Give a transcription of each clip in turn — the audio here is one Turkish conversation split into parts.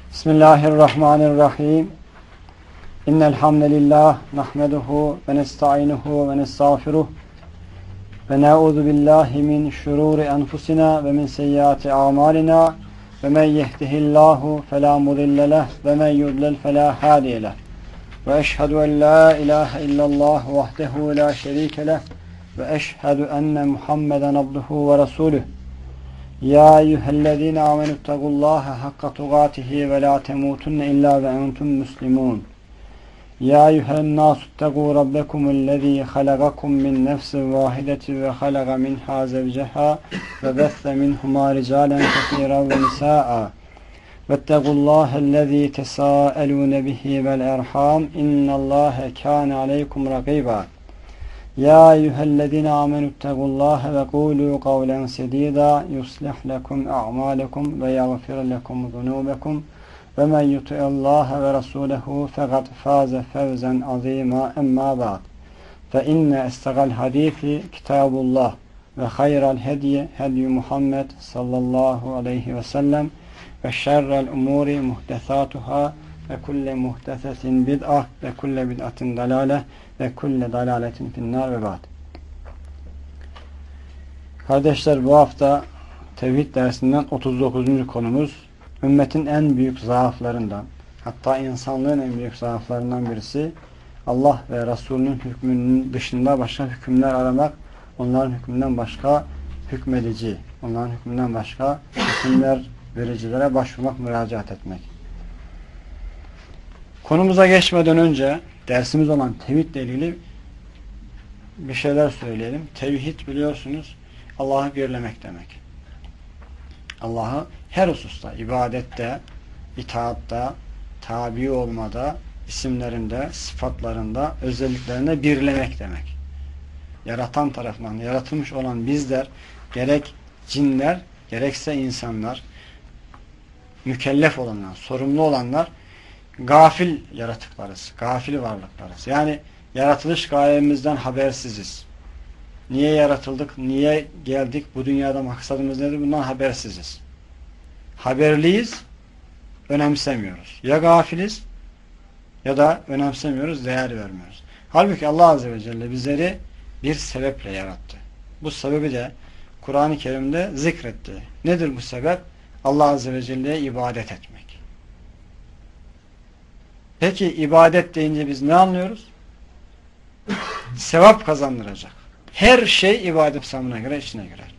Bismillahirrahmanirrahim. İnnel hamdelellahi nahmeduhu ve nestainuhu ve nestağfiruh ve na'udzu billahi min şururi enfusina ve min seyyiati a'malina ve men yehdihillahu fela mudille leh ve men yudlil fela hadiye leh. Ve eşhedü en la ilahe illallah vahdehu la şerike leh ve eşhedü enne Muhammeden abduhu ve resuluh. Ya eyyühellezine amenüttegullaha hakka tugatihi ve la temutunne illa ve entum muslimun. Ya eyyühennâsuttegû rabbekumüllezî halagakum min nefsin vâhidetin ve halaga minhâ zevceha ve besse minhumâ ricâlen kethîran ve nisâ'a. Vettegullâhellezî tesâelûne bihi vel erhâm innallâhe kâne aleykum rakîbâ. Ya eyyühellezine amenüttegullâhe ve kûlû kavlen sedîdâ yuslih lekum a'mâlekum ve yagfir lekum zunûbekum ve men yuti'illâhe ve rasûlehu fekad fâze fevzen azîmâ emmâ ba'd. Fe inne estegal hadîfi kitâbullah ve hayral hediye hedyu Muhammed sallallahu aleyhi ve sellem ve şerrel umûri muhdesâtuhâ ve kulle muhdesetin bid'ah ve kulle bid'atin dalâleh ve kulle dalâletin finnâr ve ba'd. Kardeşler, bu hafta tevhid dersinden 39. konumuz ümmetin en büyük zaaflarından, hatta insanlığın en büyük zaaflarından birisi Allah ve Resulünün hükmünün dışında başka hükümler aramak, onların hükmünden başka hükmedici, onların hükmünden başka hükümler vericilere başvurmak, müracaat etmek. Konumuza geçmeden önce dersimiz olan tevhidle ilgili bir şeyler söyleyelim. Tevhid, biliyorsunuz, Allah'ı birlemek demek. Allah'ı her hususta, ibadette, itaatta, tabi olmada, isimlerinde, sıfatlarında, özelliklerinde birlemek demek. Yaratan tarafından yaratılmış olan bizler, gerek cinler, gerekse insanlar, mükellef olanlar, sorumlu olanlar, gafil yaratıklarız, gafil varlıklarız. Yani yaratılış gayemizden habersiziz. Niye yaratıldık, niye geldik, bu dünyada maksadımız nedir, bundan habersiziz. Haberliyiz, önemsemiyoruz. Ya gafiliz ya da önemsemiyoruz, değer vermiyoruz. Halbuki Allah Azze ve Celle bizleri bir sebeple yarattı. Bu sebebi de Kur'an-ı Kerim'de zikretti. Nedir bu sebep? Allah Azze ve Celle'ye ibadet etmek. Peki ibadet deyince biz ne anlıyoruz? Sevap kazandıracak. Her şey ibadet samına göre içine girer.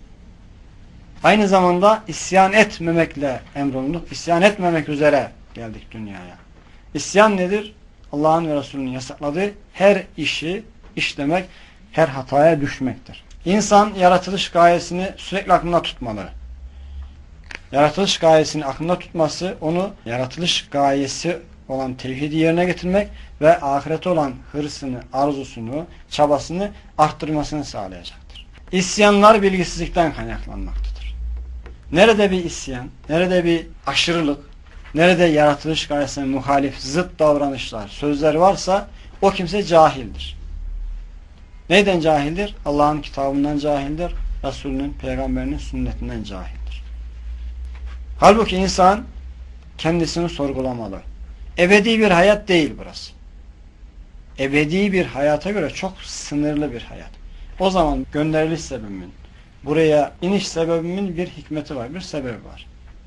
Aynı zamanda isyan etmemekle emrolunduk. İsyan etmemek üzere geldik dünyaya. İsyan nedir? Allah'ın ve Resulünün yasakladığı her işi işlemek, her hataya düşmektir. İnsan yaratılış gayesini sürekli aklında tutmalı. Yaratılış gayesini aklında tutması, onu yaratılış gayesi olan tevhidi yerine getirmek ve ahirete olan hırsını, arzusunu, çabasını arttırmasını sağlayacaktır. İsyanlar bilgisizlikten kaynaklanmaktadır. Nerede bir isyan, nerede bir aşırılık, nerede yaratılış gayesine muhalif, zıt davranışlar, sözler varsa o kimse cahildir. Neyden cahildir? Allah'ın kitabından cahildir, Resulünün, peygamberinin sünnetinden cahildir. Halbuki insan kendisini sorgulamalı. Ebedi bir hayat değil burası. Ebedi bir hayata göre çok sınırlı bir hayat. O zaman gönderiliş sebebimin, buraya iniş sebebimin bir hikmeti var, bir sebebi var.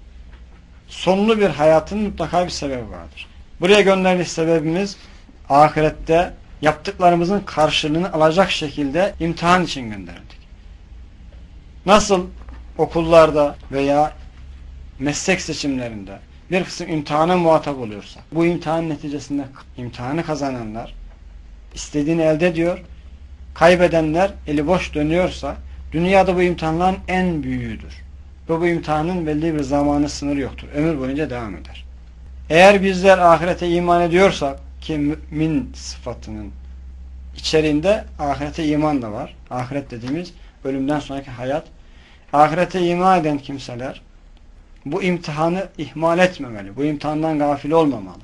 Sonlu bir hayatın mutlaka bir sebebi vardır. Buraya gönderiliş sebebimiz ahirette yaptıklarımızın karşılığını alacak şekilde imtihan için gönderildik. Nasıl okullarda veya meslek seçimlerinde bir kısım imtihana muhatap oluyorsa, bu imtihan neticesinde imtihanı kazananlar istediğini elde ediyor, kaybedenler eli boş dönüyorsa, dünyada bu imtihanların en büyüğüdür. Ve bu imtihanın belli bir zamanı, sınırı yoktur. Ömür boyunca devam eder. Eğer bizler ahirete iman ediyorsak, ki mümin sıfatının içeriğinde ahirete iman da var. Ahiret dediğimiz ölümden sonraki hayat. Ahirete iman eden kimseler bu imtihanı ihmal etmemeli. Bu imtihandan gafil olmamalı.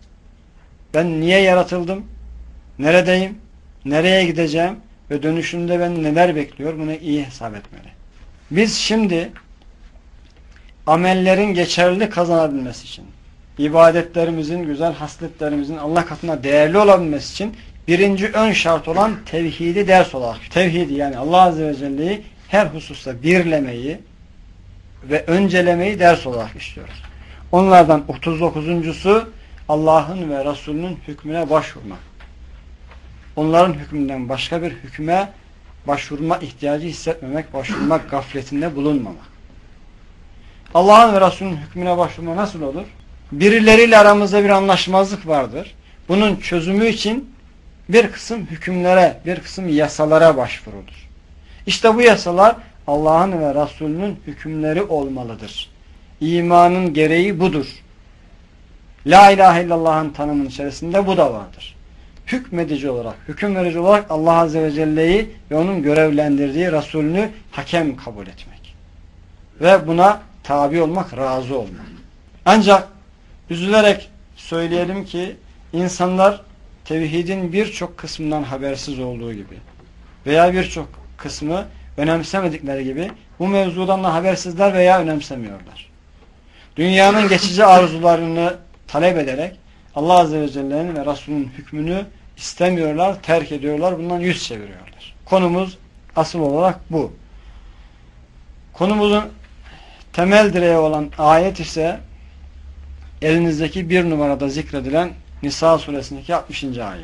Ben niye yaratıldım? Neredeyim? Nereye gideceğim? Ve dönüşümde ben neler bekliyor? Bunu iyi hesap etmeli. Biz şimdi amellerin geçerli kazanabilmesi için, ibadetlerimizin, güzel hasletlerimizin Allah katında değerli olabilmesi için birinci ön şart olan tevhidi ders olarak. Tevhidi yani Allah Azze ve Celle'yi her hususta birlemeyi ve öncelemeyi ders olarak işliyoruz. Onlardan 39'uncusu Allah'ın ve Resulünün hükmüne başvurmak. Onların hükmünden başka bir hükme başvurma ihtiyacı hissetmemek, başvurmak gafletinde bulunmamak. Allah'ın ve Resulünün hükmüne başvurma nasıl olur? Birileriyle aramızda bir anlaşmazlık vardır. Bunun çözümü için bir kısım hükümlere, bir kısım yasalara başvurulur. İşte bu yasalar Allah'ın ve Resulünün hükümleri olmalıdır. İmanın gereği budur. La ilahe illallah'ın tanımının içerisinde bu da vardır. Hükmedici olarak, hüküm verici olarak Allah Azze ve Celle'yi ve onun görevlendirdiği Resulünü hakem kabul etmek. Ve buna tabi olmak, razı olmak. Ancak üzülerek söyleyelim ki insanlar tevhidin birçok kısmından habersiz olduğu gibi veya birçok kısmı önemsemedikleri gibi bu mevzudan da habersizler veya önemsemiyorlar. Dünyanın geçici arzularını talep ederek Allah Azze ve Celle'nin ve Resulünün hükmünü istemiyorlar, terk ediyorlar, bundan yüz çeviriyorlar. Konumuz asıl olarak bu. Konumuzun temel direği olan ayet ise elinizdeki bir numarada zikredilen Nisa suresindeki 60. ayet.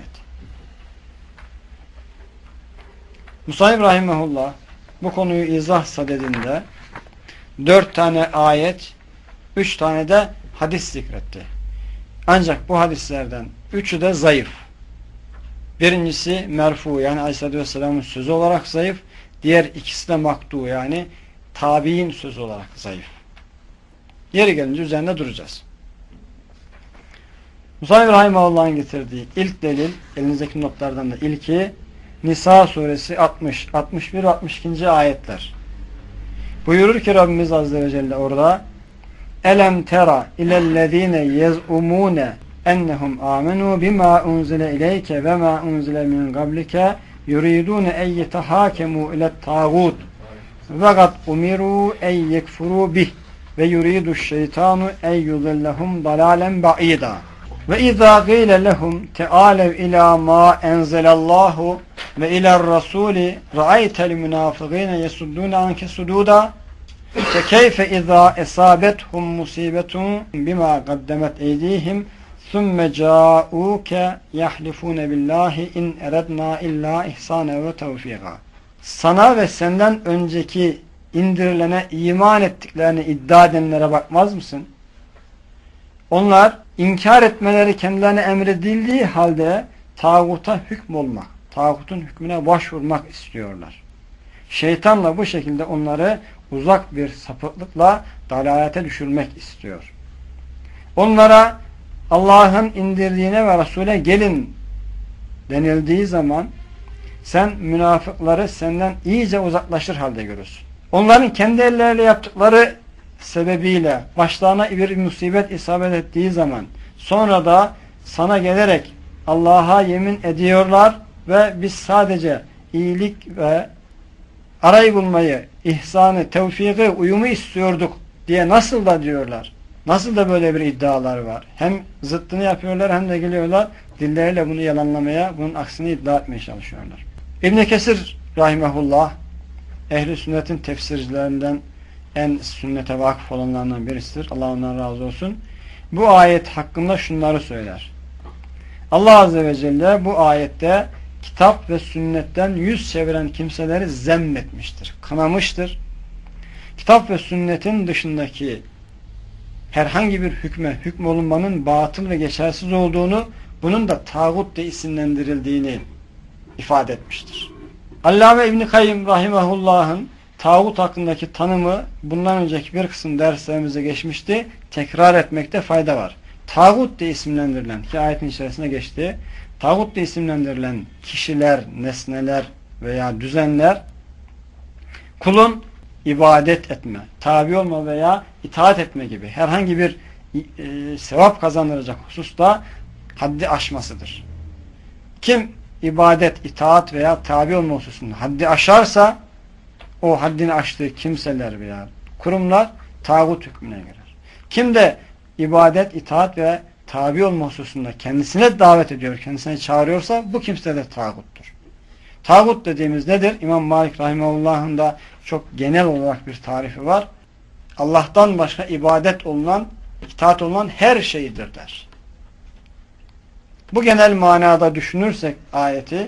Musa'ib rahimehullah bu konuyu izah sadedinde 4 tane ayet, 3 tane de hadis zikretti. Ancak bu hadislerden 3'ü de zayıf. Birincisi merfu yani Aleyhisselatü Vesselam'ın sözü olarak zayıf. Diğer ikisi de maktu yani tabi'in sözü olarak zayıf. Yeri gelince üzerinde duracağız. Musa'ib rahimehullah'ın getirdiği ilk delil, elinizdeki notlardan da ilki Nisa suresi 60, 61 ve 62. ayetler. Buyurur ki Rabbimiz Azze ve Celle orada Elem tera ilellezine yez'umune ennehum amenu bima unzile ileyke ve ma unzile min qablike yuridune en yetehakemu ilet tağut ve kad umiru en yekfuru bih ve yuridu şeytanu en yudillahum dalalen ba'ida ve izâ gîle lehum teâlev ilâ mâ enzelallahu ve ilâ'r rasûli ra'aytel münâfıgîne yesuddûne anke sudûda فَكَيْفَ اِذَا اَصَابَتْهُمْ مُصِيبَةٌ بِمَا قَدَّمَتْ اَيْدِيهِمْ ثُمَّ جَاءُوكَ يَحْلِفُونَ بِاللّٰهِ اِنْ اَرَدْنَا اِلَّا اِحْسَانَ وَتَوْفِيقًا Sana ve senden önceki indirilene iman ettiklerini iddia edenlere bakmaz mısın? Onlar inkar etmeleri kendilerine emredildiği halde tağuta hükmolmak, tağutun hükmüne başvurmak istiyorlar. Şeytanla bu şekilde onları uzak bir sapıklıkla dalalete düşürmek istiyor. Onlara Allah'ın indirdiğine ve Resul'e gelin denildiği zaman sen münafıkları senden iyice uzaklaşır halde görürsün. Onların kendi elleriyle yaptıkları sebebiyle başlarına bir musibet isabet ettiği zaman sonra da sana gelerek Allah'a yemin ediyorlar ve biz sadece iyilik ve arayı bulmayı, ihsanı, tevfiki, uyumu istiyorduk diye nasıl da diyorlar. Nasıl da böyle bir iddialar var. Hem zıttını yapıyorlar hem de geliyorlar dilleriyle bunu yalanlamaya, bunun aksini iddia etmeye çalışıyorlar. İbn Kesir rahimehullah ehli sünnetin tefsircilerinden en sünnete vakıf olanlardan birisidir. Allah ondan razı olsun. Bu ayet hakkında şunları söyler. Allah Azze ve Celle bu ayette kitap ve sünnetten yüz çeviren kimseleri zemmetmiştir, kınamıştır. Kitap ve sünnetin dışındaki herhangi bir hükmolunmanın batıl ve geçersiz olduğunu, bunun da tağut diye isimlendirildiğini ifade etmiştir. Allame İbn Kayyim rahimehullah'ın tağut hakkındaki tanımı bundan önceki bir kısım derslerimizde geçmişti. Tekrar etmekte fayda var. Tağut diye isimlendirilen, ki ayetin içerisine geçti, tağut diye isimlendirilen kişiler, nesneler veya düzenler kulun ibadet etme, tabi olma veya itaat etme gibi herhangi bir sevap kazandıracak hususta haddi aşmasıdır. Kim ibadet, itaat veya tabi olma hususunda haddi aşarsa o haddini aştığı kimseler veya kurumlar tağut hükmüne girer. Kim de ibadet, itaat ve tabi olma hususunda kendisine davet ediyor, kendisine çağırıyorsa bu kimse de tağuttur. Tağut dediğimiz nedir? İmam Malik Rahimahullah'ın da çok genel olarak bir tarifi var. Allah'tan başka ibadet olunan, itaat olunan her şeydir der. Bu genel manada düşünürsek ayeti,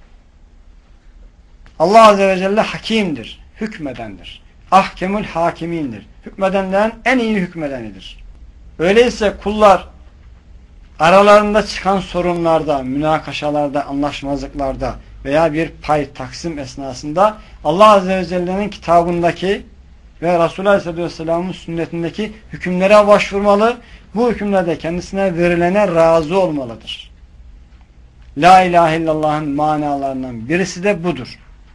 Allah Azze ve Celle hakimdir, hükmedendir. Ahkemül hakimindir. Hükmedenlerin en iyi hükmedenidir. Öyleyse kullar aralarında çıkan sorunlarda, münakaşalarda, anlaşmazlıklarda veya bir pay taksim esnasında Allah Azze ve Celle'nin kitabındaki ve Resulü Aleyhisselatü Vesselam'ın sünnetindeki hükümlere başvurmalı. Bu hükümlerde kendisine verilene razı olmalıdır. La ilahe illallah'ın manalarından birisi de budur.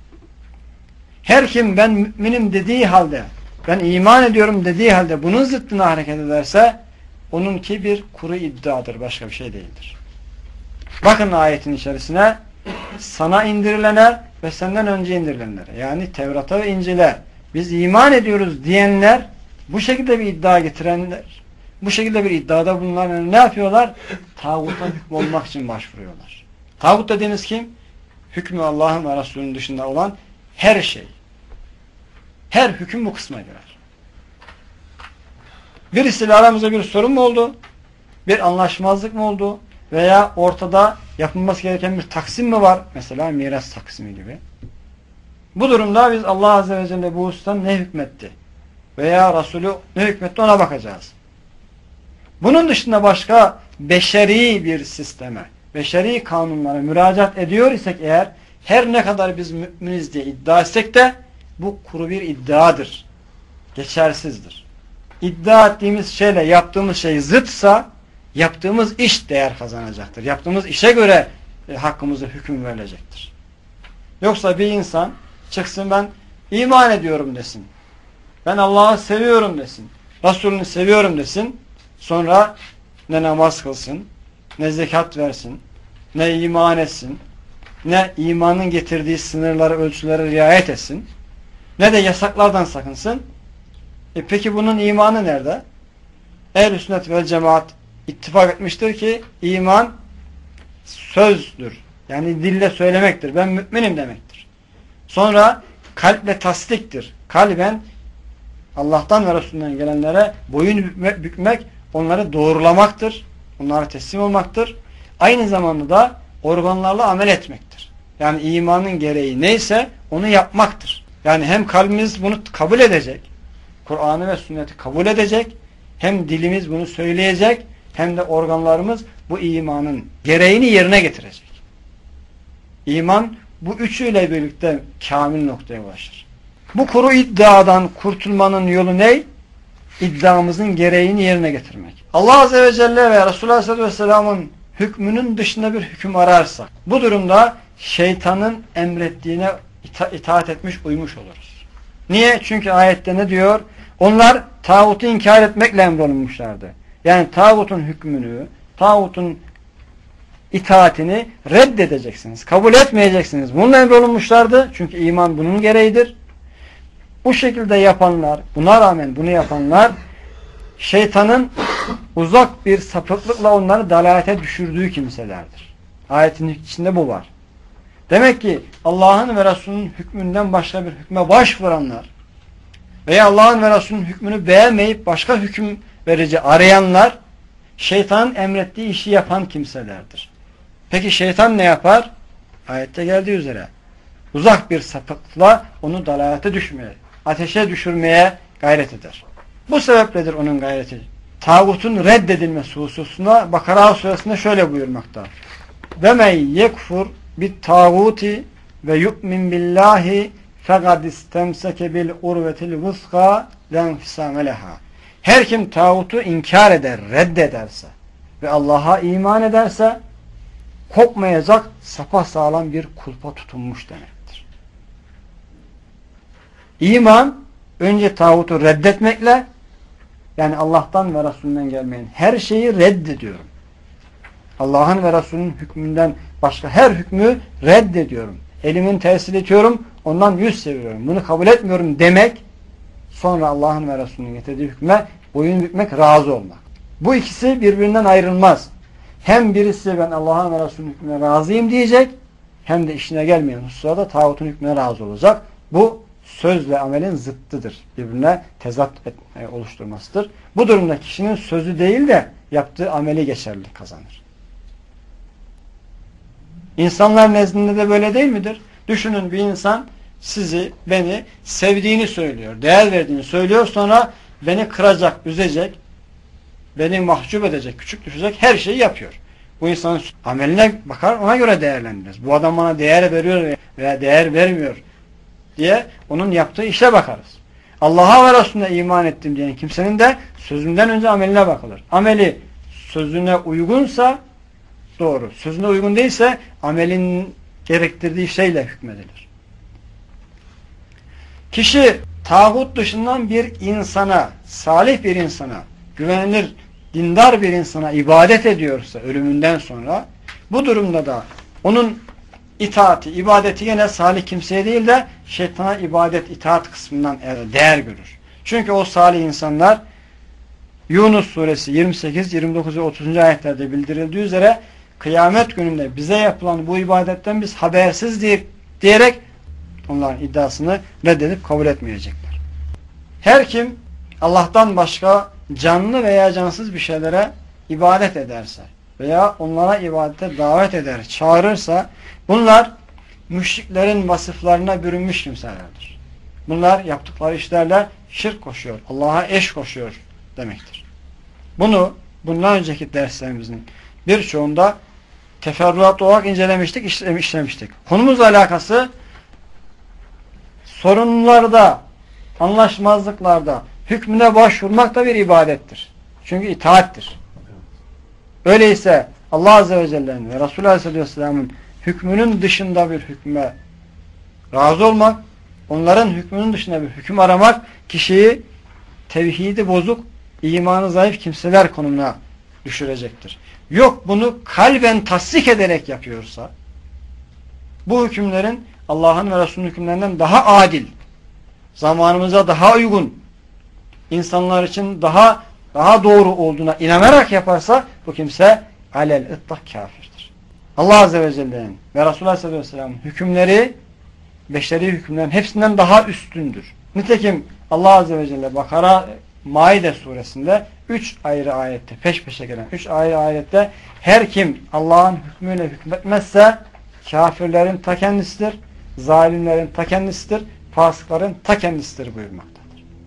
Her kim ben müminim dediği halde, ben iman ediyorum dediği halde bunun zıttına hareket ederse onunki bir kuru iddiadır, başka bir şey değildir. Bakın ayetin içerisine, sana indirilene ve senden önce indirilenlere, yani Tevrat'a ve İncil'e biz iman ediyoruz diyenler, bu şekilde bir iddia getirenler, bu şekilde bir iddiada bulunanlar ne yapıyorlar? Tağuta hükmü olmak için başvuruyorlar. Tağut dediğiniz kim? Hükmü Allah'ın ve Resulünün dışında olan her şey. Her hüküm bu kısma girer. Birisiyle aramızda bir sorun mu oldu? Bir anlaşmazlık mı oldu? Veya ortada yapılması gereken bir taksim mi var? Mesela miras taksimi gibi. Bu durumda biz Allah Azze ve Celle bu hususta ne hükmetti? Veya Resulü ne hükmetti ona bakacağız. Bunun dışında başka beşeri bir sisteme, beşeri kanunlara müracaat ediyor isek eğer, her ne kadar biz müminiz diye iddia etsek de bu kuru bir iddiadır. Geçersizdir. İddia ettiğimiz şeyle yaptığımız şey zıtsa yaptığımız iş değer kazanacaktır. Yaptığımız işe göre hakkımıza hüküm verilecektir. Yoksa bir insan çıksın ben iman ediyorum desin. Ben Allah'ı seviyorum desin. Resulünü seviyorum desin. Sonra ne namaz kılsın, ne zekat versin, ne iman etsin, ne imanın getirdiği sınırları, ölçüleri riayet etsin, ne de yasaklardan sakınsın. Peki bunun imanı nerede? Ehl-i sünnet vel cemaat ittifak etmiştir ki iman sözdür. Yani dille söylemektir. Ben müminim demektir. Sonra kalple tasdiktir. Kalben Allah'tan ve Resulünden gelenlere boyun bükmek, onları doğrulamaktır. Onlara teslim olmaktır. Aynı zamanda da organlarla amel etmektir. Yani imanın gereği neyse onu yapmaktır. Yani hem kalbimiz bunu kabul edecek, Kur'an'ı ve sünneti kabul edecek, hem dilimiz bunu söyleyecek, hem de organlarımız bu imanın gereğini yerine getirecek. İman bu üçüyle birlikte kamil noktaya ulaşır. Bu kuru iddiadan kurtulmanın yolu ne? İddiamızın gereğini yerine getirmek. Allah Azze ve Celle ve Resulullah Aleyhisselatü Vesselam'ın hükmünün dışında bir hüküm ararsa, bu durumda şeytanın emrettiğine itaat etmiş, uymuş oluruz. Niye? Çünkü ayette ne diyor? Onlar tağutu inkar etmekle emrolunmuşlardı. Yani tağutun hükmünü, tağutun itaatini reddedeceksiniz. Kabul etmeyeceksiniz. Bununla emrolunmuşlardı. Çünkü iman bunun gereğidir. Bu şekilde yapanlar, buna rağmen bunu yapanlar, şeytanın uzak bir sapıklıkla onları dalalete düşürdüğü kimselerdir. Ayetin içinde bu var. Demek ki Allah'ın ve Resulünün hükmünden başka bir hükme başvuranlar veya Allah'ın ve Resulünün hükmünü beğenmeyip başka hüküm verici arayanlar şeytanın emrettiği işi yapan kimselerdir. Peki şeytan ne yapar? Ayette geldiği üzere uzak bir sapıklıkla onu dalalete düşmeye, ateşe düşürmeye gayret eder. Bu sebepledir onun gayreti. Tağutun reddedilmesi hususunda Bakara suresinde şöyle buyurmakta. Ve men yekfur bit tağuti ve yu'min billahi fekad istemseke bil urvetil vuska len fisame leha. Her kim tağutu inkar eder, reddederse ve Allah'a iman ederse kopmayacak sapasağlam bir kulpa tutunmuş demektir. İman önce tağutu reddetmekle, yani Allah'tan ve Resulünden gelmeyen her şeyi reddediyorum. Allah'ın ve Resulünün hükmünden başka her hükmü reddediyorum. Elimin tesiri ediyorum, ondan yüz çeviriyorum. Bunu kabul etmiyorum demek, sonra Allah'ın ve Resulünün getirdiği hükme boyun bükmek, razı olmak. Bu ikisi birbirinden ayrılmaz. Hem birisi ben Allah'ın ve Resulünün hükmüne razıyım diyecek, hem de işine gelmeyen hususlarda tağutun hükmüne razı olacak. Bu sözle amelin zıttıdır. Birbirine tezat oluşturmasıdır. Bu durumda kişinin sözü değil de yaptığı ameli geçerli kazanır. İnsanlar nezdinde de böyle değil midir? Düşünün, bir insan sizi, beni sevdiğini söylüyor, değer verdiğini söylüyor, sonra beni kıracak, üzecek, beni mahcup edecek, küçük düşecek her şeyi yapıyor. Bu insanın ameline bakar, ona göre değerlendiririz. Bu adam bana değer veriyor veya değer vermiyor diye onun yaptığı işe bakarız. Allah'a ve Resulüne iman ettim diyen kimsenin de sözünden önce ameline bakılır. Ameli sözüne uygunsa doğru, sözüne uygun değilse amelin gerektirdiği şeyle hükmedilir. Kişi tağut dışından bir insana, salih bir insana, güvenilir, dindar bir insana ibadet ediyorsa ölümünden sonra, bu durumda da onun itaati, ibadeti yine salih kimseye değil de şeytana ibadet, itaat kısmından değer görür. Çünkü o salih insanlar Yunus suresi 28, 29 ve 30. ayetlerde bildirildiği üzere kıyamet gününde bize yapılan bu ibadetten biz habersiz diyerek onların iddiasını reddedip kabul etmeyecekler. Her kim Allah'tan başka canlı veya cansız bir şeylere ibadet ederse veya onlara ibadete davet eder, çağırırsa bunlar müşriklerin vasıflarına bürünmüş kimselerdir. Bunlar yaptıkları işlerle şirk koşuyor, Allah'a eş koşuyor demektir. Bunu bundan önceki derslerimizin birçoğunda teferruat olarak incelemiştik, işlemiştik. Konumuzla alakası sorunlarda, anlaşmazlıklarda hükmüne başvurmak da bir ibadettir. Çünkü itaattir. Öyleyse Allah Azze ve Celle'nin ve Resulü Aleyhisselam'ın hükmünün dışında bir hükme razı olmak, onların hükmünün dışında bir hüküm aramak kişiyi tevhidi bozuk, imanı zayıf kimseler konumuna düşürecektir. Yok, bunu kalben tasdik ederek yapıyorsa, bu hükümlerin Allah'ın ve Resulünün hükümlerinden daha adil, zamanımıza daha uygun, insanlar için daha doğru olduğuna inanarak yaparsa bu kimse alel ıtlak kafirdir. Allah Azze ve Celle'nin ve Resulullah Aleyhisselam'ın hükümleri beşeri hükümlerin hepsinden daha üstündür. Nitekim Allah Azze ve Celle Bakara Maide suresinde 3 ayrı ayette, peş peşe gelen 3 ayrı ayette her kim Allah'ın hükmüyle hükmetmezse kafirlerin ta kendisidir, zalimlerin ta kendisidir, fasıkların ta kendisidir buyurmaktadır.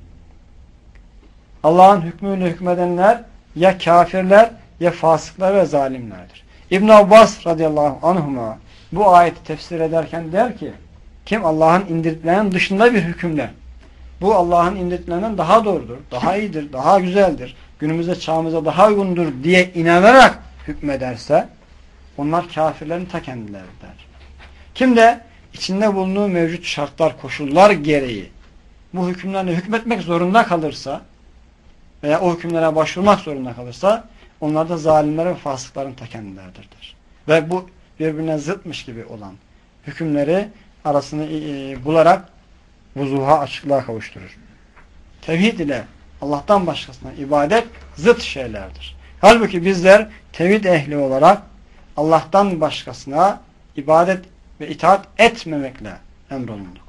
Allah'ın hükmüyle hükmedenler ya kafirler ya fasıklar ve zalimlerdir. İbn Abbas radıyallahu anhuma bu ayeti tefsir ederken der ki, kim Allah'ın indirdiklerinin dışında bir hükümle, bu Allah'ın indirdiklerinden daha doğrudur, daha iyidir, daha güzeldir, günümüzde çağımıza daha uygundur diye inanarak hükmederse onlar kafirlerin ta kendileridir. Kim de içinde bulunduğu mevcut şartlar, koşullar gereği bu hükümlerle hükmetmek zorunda kalırsa veya o hükümlere başvurmak zorunda kalırsa onlar da zalimlerin ve fasıkların ta kendileridir. Ve bu birbirine zıtmış gibi olan hükümleri arasını bularak vuzuha, açıklığa kavuşturur. Tevhid ile Allah'tan başkasına ibadet zıt şeylerdir. Halbuki bizler tevhid ehli olarak Allah'tan başkasına ibadet ve itaat etmemekle emrolunduk.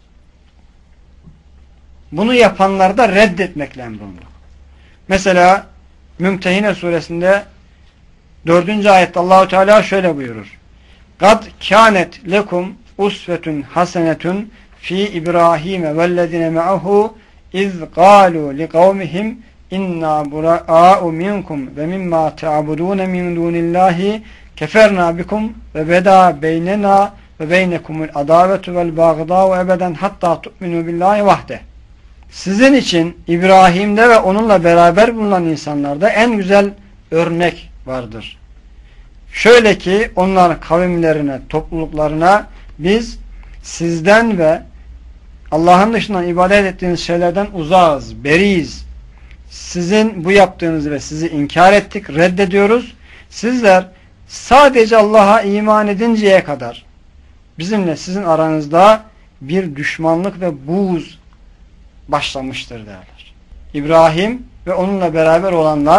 Bunu yapanları da reddetmekle emrolunduk. Mesela Mümtehine suresinde 4. ayette Allahu Teala şöyle buyurur. Kad kânet lekum usvetun hasenetun fi İbrahim vellezine me'ahu iz galu li kavmihim inna bura'u minkum ve mimma ta'budun min dunillahi keferna bikum ve beda beynena ve beynekumul adavetu vel bagdâ'u ebeden hatta tu'minu billahi vahde. Sizin için İbrahim'de ve onunla beraber bulunan insanlarda en güzel örnek vardır. Şöyle ki onların kavimlerine, topluluklarına biz sizden ve Allah'ın dışından ibadet ettiğiniz şeylerden uzağız, beriyiz. Sizin bu yaptığınızı ve sizi inkar ettik, reddediyoruz. Sizler sadece Allah'a iman edinceye kadar bizimle sizin aranızda bir düşmanlık ve buğz başlamıştır derler. İbrahim ve onunla beraber olanlar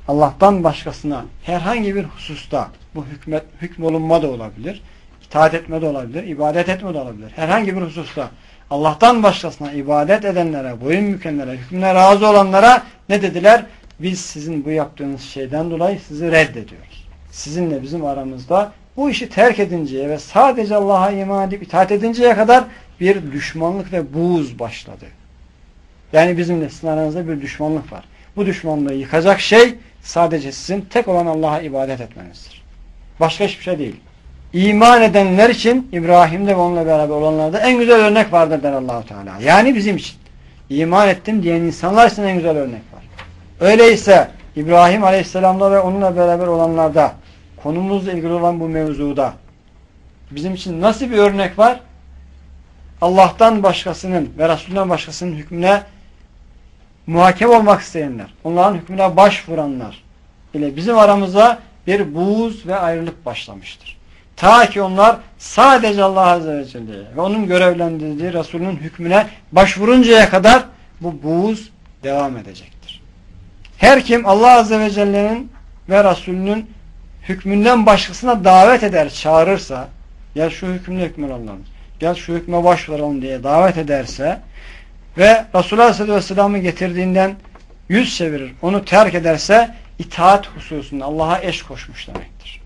Allah'tan başkasına herhangi bir hususta, bu hükmolunma da olabilir, itaat etme de olabilir, ibadet etme de olabilir. Herhangi bir hususta Allah'tan başkasına ibadet edenlere, boyun bükenlere, hükmüne razı olanlara ne dediler? Biz sizin bu yaptığınız şeyden dolayı sizi reddediyoruz. Sizinle bizim aramızda bu işi terk edinceye ve sadece Allah'a iman edip itaat edinceye kadar bir düşmanlık ve buğz başladı. Yani bizimle sizin aranızda bir düşmanlık var. Bu düşmanlığı yıkacak şey sadece sizin tek olan Allah'a ibadet etmenizdir. Başka hiçbir şey değil. İman edenler için İbrahim'de ve onunla beraber olanlarda en güzel örnek vardır der Allah-u Teala. Yani bizim için. İman ettim diyen insanlar için en güzel örnek var. Öyleyse İbrahim Aleyhisselam'da ve onunla beraber olanlarda, konumuzla ilgili olan bu mevzuda bizim için nasıl bir örnek var? Allah'tan başkasının ve Resulünden başkasının hükmüne muhakeme olmak isteyenler, onların hükmüne başvuranlar ile bizim aramıza bir buğz ve ayrılık başlamıştır. Ta ki onlar sadece Allah Azze ve Celle'ye ve onun görevlendirdiği Resulünün hükmüne başvuruncaya kadar bu buğz devam edecektir. Her kim Allah Azze ve Celle'nin ve Resulünün hükmünden başkasına davet eder, çağırırsa, gel şu hükümle hükmelalım, gel şu hükme başvuralım diye davet ederse ve Resulullah Aleyhisselatü Vesselam'ın getirdiğinden yüz çevirir, onu terk ederse itaat hususunda Allah'a eş koşmuş demektir.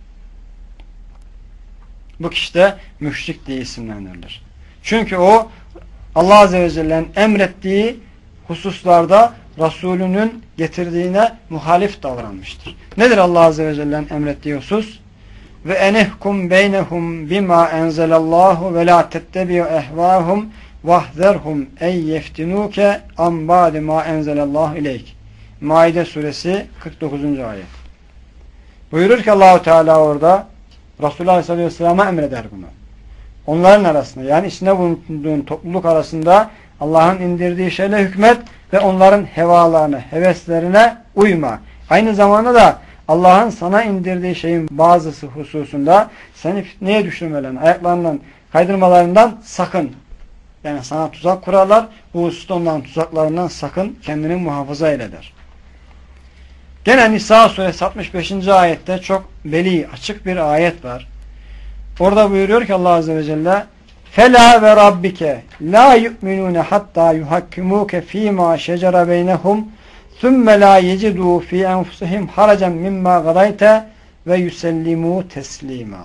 Bu kişi de müşrik diye isimlendirilir. Çünkü o Allah Azze ve Celle'nin emrettiği hususlarda Resulünün getirdiğine muhalif davranmıştır. Nedir Allah Azze ve Celle'nin emrettiği husus? Ve enihkum beynehum bima enzelallahu ve la tettebi'u ehvahum vahzerhum ey yeftinuke am ba'de ma enzelallahu ileyk. Maide suresi 49. ayet. Buyurur ki Allah-u Teala orada Resulullah Aleyhisselatü Vesselam'a emreder bunu. Onların arasında, yani içinde bulunduğun topluluk arasında Allah'ın indirdiği şeyle hükmet ve onların hevalarına, heveslerine uyma. Aynı zamanda da Allah'ın sana indirdiği şeyin bazısı hususunda seni fitneye düşürmelerini, ayaklarından kaydırmalarından sakın. Yani sana tuzak kurarlar. Bu hususta onların tuzaklarından sakın kendini muhafaza eyler. Gene Nisa suresi 65. ayette çok beli, açık bir ayet var. Orada buyuruyor ki Allah Azze ve Celle فَلَا وَرَبِّكَ لَا يُؤْمِنُونَ حَتَّى يُحَكِّمُوكَ ف۪ي مَا شَجَرَ بَيْنَهُمْ ثُمَّ لَا يَجِدُوا ف۪ي أَنْفُسِهِمْ حَرَجًا مِمَّا غَضَيْتَ وَيُسَلِّمُوا تَسْلِيمًا.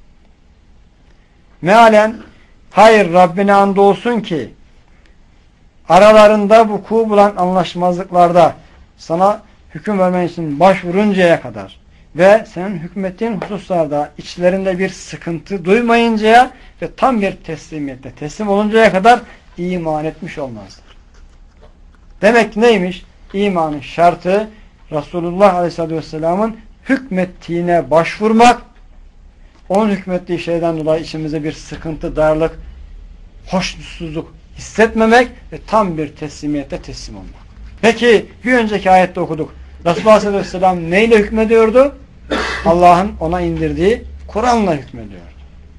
Mealen, hayır Rabbine andolsun ki aralarında vuku bulan anlaşmazlıklarda sana hüküm vermen için başvuruncaya kadar ve senin hükmettiğin hususlarda içlerinde bir sıkıntı duymayıncaya ve tam bir teslimiyette teslim oluncaya kadar iman etmiş olmazlar. Demek ki neymiş? İmanın şartı Resulullah Aleyhisselatü Vesselam'ın hükmettiğine başvurmak, onun hükmettiği şeyden dolayı içimize bir sıkıntı, darlık, hoşnutsuzluk hissetmemek ve tam bir teslimiyette teslim olmak. Peki bir önceki ayette okuduk. Resulullah Aleyhisselatü Vesselam neyle hükmediyordu? Allah'ın ona indirdiği Kur'an'la hükmediyordu.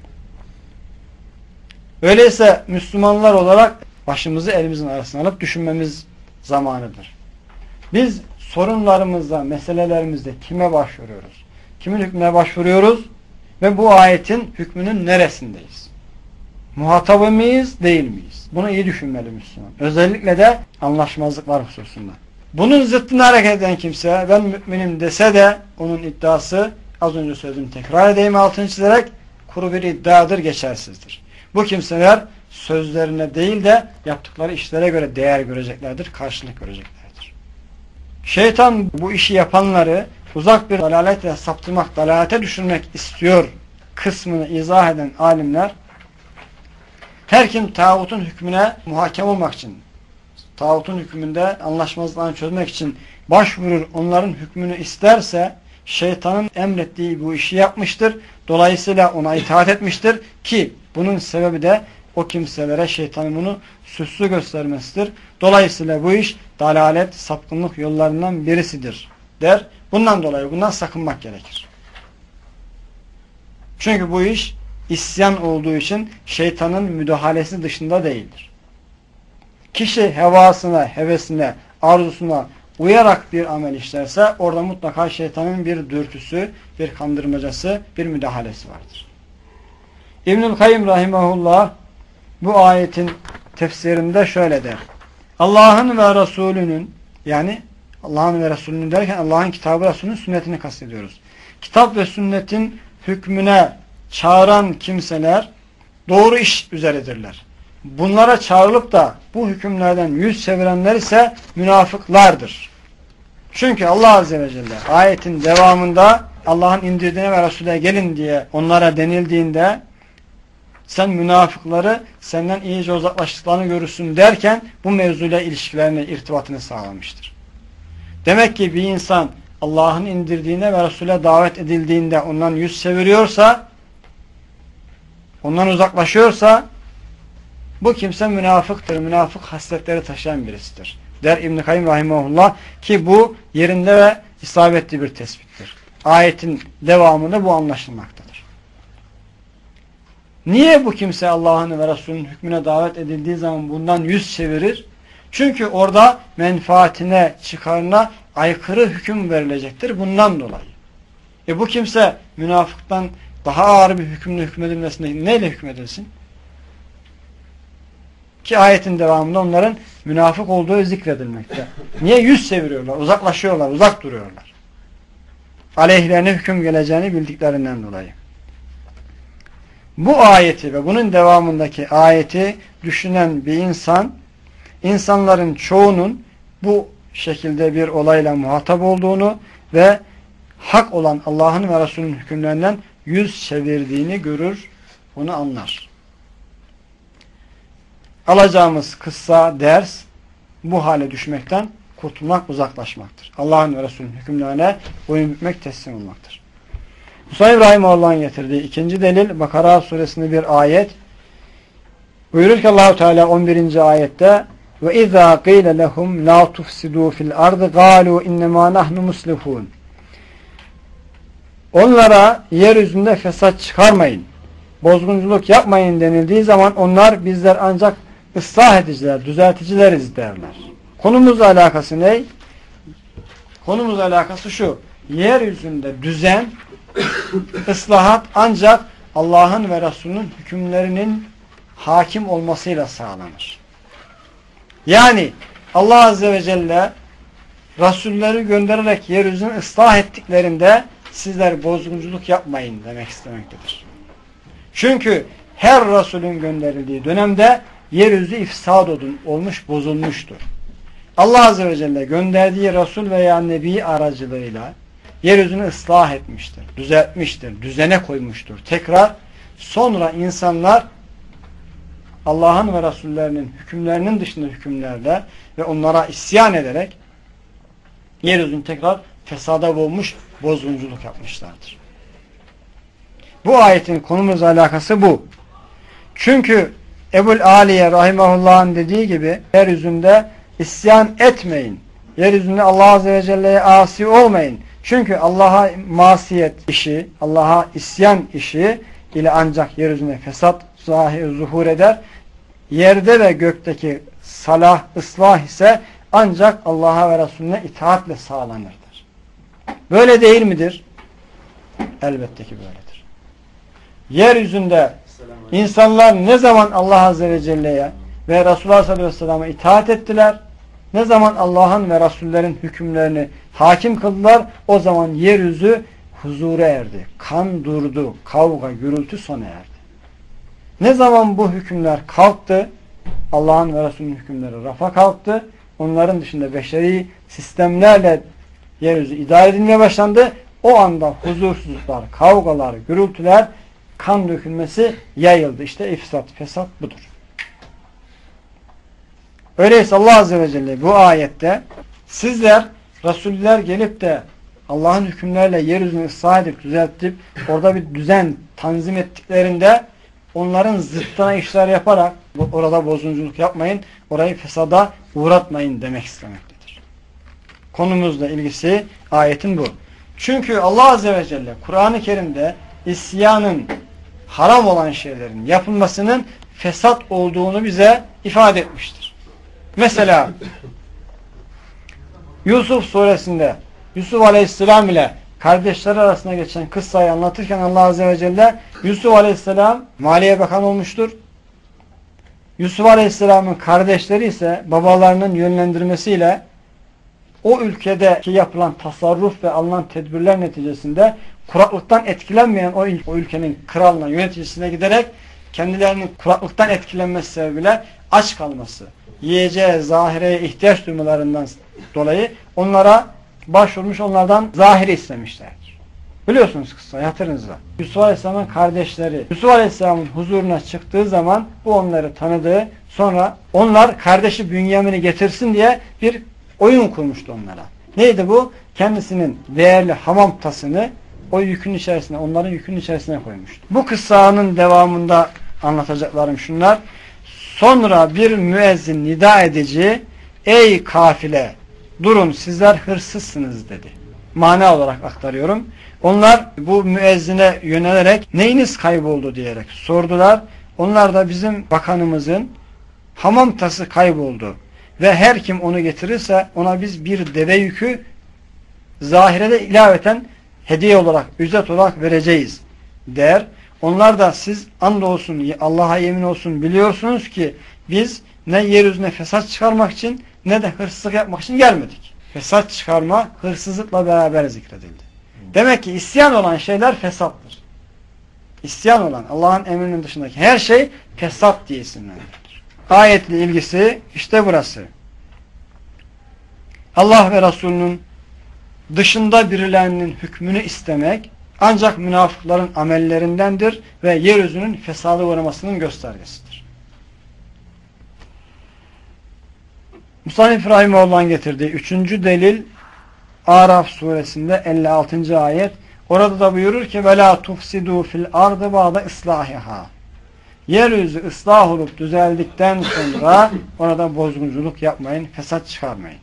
Öyleyse Müslümanlar olarak başımızı elimizin arasına alıp düşünmemiz zamanıdır. Biz sorunlarımızda, meselelerimizde kime başvuruyoruz? Kimin hükmüne başvuruyoruz? Ve bu ayetin hükmünün neresindeyiz? Muhatabı mıyız, değil miyiz? Bunu iyi düşünmeli Müslüman. Özellikle de anlaşmazlıklar hususunda. Bunun zıttını hareket eden kimse ben müminim dese de onun iddiası az önce söylediğim tekrar edeyim altını çizerek kuru bir iddiadır, geçersizdir. Bu kimseler sözlerine değil de yaptıkları işlere göre değer göreceklerdir, karşılık göreceklerdir. Şeytan bu işi yapanları uzak bir dalaletle saptırmak, dalalete düşürmek istiyor kısmını izah eden alimler her kim tağutun hükmüne muhakeme olmak için, tağutun hükmünde anlaşmazlıklarını çözmek için başvurur, onların hükmünü isterse şeytanın emrettiği bu işi yapmıştır. Dolayısıyla ona itaat etmiştir ki bunun sebebi de o kimselere şeytanın bunu süslü göstermesidir. Dolayısıyla bu iş dalalet, sapkınlık yollarından birisidir der. Bundan dolayı bundan sakınmak gerekir. Çünkü bu iş isyan olduğu için şeytanın müdahalesi dışında değildir. Kişi hevasına, hevesine, arzusuna uyarak bir amel işlerse orada mutlaka şeytanın bir dürtüsü, bir kandırmacası, bir müdahalesi vardır. İbnül Kayyim rahimahullah bu ayetin tefsirinde şöyle der. Allah'ın ve Resulünün, yani Allah'ın ve Resulünün derken Allah'ın kitabı, Resulünün sünnetini kastediyoruz. Kitap ve sünnetin hükmüne çağıran kimseler doğru iş üzeredirler. Bunlara çağrılıp da bu hükümlerden yüz çevirenler ise münafıklardır. Çünkü Allah Azze ve Celle ayetin devamında Allah'ın indirdiğine ve Resul'e gelin diye onlara denildiğinde sen münafıkları senden iyice uzaklaştıklarını görürsün derken bu mevzuyla ilişkilerini, irtibatını sağlamıştır. Demek ki bir insan Allah'ın indirdiğine ve Resul'e davet edildiğinde ondan yüz çeviriyorsa, ondan uzaklaşıyorsa bu kimse münafıktır. Münafık hasletleri taşıyan birisidir. Der İbn-i Kayyim rahimahullah ki bu yerinde ve isabetli bir tespittir. Ayetin devamında bu anlaşılmaktadır. Niye bu kimse Allah'ın ve Resulünün hükmüne davet edildiği zaman bundan yüz çevirir? Çünkü orada menfaatine, çıkarına aykırı hüküm verilecektir. Bundan dolayı. Bu kimse münafıktan daha ağır bir hükümle hükmedilmesinde neyle hükmedilsin? Ki ayetin devamında onların münafık olduğu zikredilmekte. Niye yüz çeviriyorlar, uzaklaşıyorlar, uzak duruyorlar? Aleyhlerine hüküm geleceğini bildiklerinden dolayı. Bu ayeti ve bunun devamındaki ayeti düşünen bir insan, insanların çoğunun bu şekilde bir olayla muhatap olduğunu ve hak olan Allah'ın ve Resulünün hükümlerinden yüz çevirdiğini görür, onu anlar. Alacağımız kıssa, ders bu hale düşmekten kurtulmak, uzaklaşmaktır. Allah'ın ve Resulünün hükümlerine boyun bükmek, teslim olmaktır. Musa İbrahim Allah'ın getirdiği ikinci delil Bakara suresinde bir ayet. Buyurur ki Allah-u Teala 11. ayette ve izâ qîle lehum lâ tufsidû fil ardı gâlû innemâ nahnu muslihûn. Onlara yeryüzünde fesat çıkarmayın, bozgunculuk yapmayın denildiği zaman onlar bizler ancak ıslah ediciler, düzelticileriz derler. Konumuzla alakası ne? Konumuzla alakası şu. Yeryüzünde düzen, ıslahat ancak Allah'ın ve Resulünün hükümlerinin hakim olmasıyla sağlanır. Yani Allah Azze ve Celle Resulleri göndererek yeryüzünü ıslah ettiklerinde sizler bozgunculuk yapmayın demek istemektedir. Çünkü her Resulün gönderildiği dönemde yeryüzü ifsad olmuş, bozulmuştur. Allah Azze ve Celle gönderdiği Resul veya Nebi aracılığıyla yeryüzünü ıslah etmiştir, düzeltmiştir, düzene koymuştur. Tekrar sonra insanlar Allah'ın ve Resullerinin hükümlerinin dışında hükümlerle ve onlara isyan ederek yeryüzünü tekrar fesada boğmuş, bozgunculuk yapmışlardır. Bu ayetin konumuzla alakası bu. Çünkü Ebul Aliye rahimahullah'ın dediği gibi yeryüzünde isyan etmeyin. Yeryüzünde Allah Azze ve Celle'ye asi olmayın. Çünkü Allah'a masiyet işi, Allah'a isyan işi ile ancak yeryüzünde fesat zuhur eder. Yerde ve gökteki salah, ıslah ise ancak Allah'a ve Resulüne itaatle sağlanırdır. Böyle değil midir? Elbette ki böyledir. Yeryüzünde insanlar ne zaman Allah Azze ve Celle'ye ve Resulullah sallallahu aleyhi ve sellem'e itaat ettiler, ne zaman Allah'ın ve Resullerin hükümlerini hakim kıldılar, o zaman yeryüzü huzura erdi. Kan durdu, kavga, gürültü sona erdi. Ne zaman bu hükümler kalktı, Allah'ın ve Resulünün hükümleri rafa kalktı, onların dışında beşeri sistemlerle yeryüzü idare edilmeye başlandı, o anda huzursuzluklar, kavgalar, gürültüler, kan dökülmesi yayıldı. İşte ifsat, fesat budur. Öyleyse Allah Azze ve Celle bu ayette sizler Resuller gelip de Allah'ın hükümlerle yeryüzünü ıslah edip düzeltip orada bir düzen tanzim ettiklerinde onların zıttına işler yaparak orada bozgunculuk yapmayın, orayı fesada uğratmayın demek istemektedir. Konumuzla ilgisi ayetin bu. Çünkü Allah Azze ve Celle Kur'an-ı Kerim'de isyanın, haram olan şeylerin yapılmasının fesat olduğunu bize ifade etmiştir. Mesela Yusuf suresinde Yusuf Aleyhisselam ile kardeşleri arasında geçen kıssayı anlatırken Allah Azze ve Celle Yusuf Aleyhisselam Maliye Bakan olmuştur. Yusuf Aleyhisselam'ın kardeşleri ise babalarının yönlendirmesiyle o ülkedeki yapılan tasarruf ve alınan tedbirler neticesinde kuraklıktan etkilenmeyen o ülkenin kralına, yöneticisine giderek kendilerinin kuraklıktan etkilenmesi sebebiyle aç kalması, yiyeceğe, zahireye ihtiyaç duymalarından dolayı onlara başvurmuş, onlardan zahiri istemişlerdir. Biliyorsunuz kıssayı, hatırınızda. Yusuf Aleyhisselam'ın kardeşleri Yusuf Aleyhisselam'ın huzuruna çıktığı zaman bu onları tanıdığı, sonra onlar kardeşi Bünyamin'i getirsin diye bir oyun kurmuştu onlara. Neydi bu? Kendisinin değerli hamam tasını o yükün içerisine, onların yükün içerisine koymuştu. Bu kıssanın devamında anlatacaklarım şunlar. Sonra bir müezzin nida edici, ey kafile, durun sizler hırsızsınız dedi. Mana olarak aktarıyorum. Onlar bu müezzine yönelerek neyiniz kayboldu diyerek sordular. Onlar da bizim bakanımızın hamam tası kayboldu ve her kim onu getirirse ona biz bir deve yükü zahirede ilaveten hediye olarak, ücret olarak vereceğiz der. Onlar da siz andolsun, Allah'a yemin olsun biliyorsunuz ki biz ne yeryüzüne fesat çıkarmak için ne de hırsızlık yapmak için gelmedik. Fesat çıkarma hırsızlıkla beraber zikredildi. Demek ki isyan olan şeyler fesattır. İsyan olan, Allah'ın emrinin dışındaki her şey fesat diye isimlendirilir. Ayetle ilgisi işte burası. Allah ve Resulünün dışında birilerinin hükmünü istemek ancak münafıkların amellerindendir ve yeryüzünün fesada uğramasının göstergesidir. Musannif Rahimehullah'ın getirdiği 3. delil Araf suresinde 56. ayet. Orada da buyurur ki وَلَا تُفْسِدُوا فِي الْاَرْضِ بَعْدَ إِصْلَاحِهَا Yeryüzü ıslah olup düzeldikten sonra orada bozgunculuk yapmayın, fesat çıkarmayın.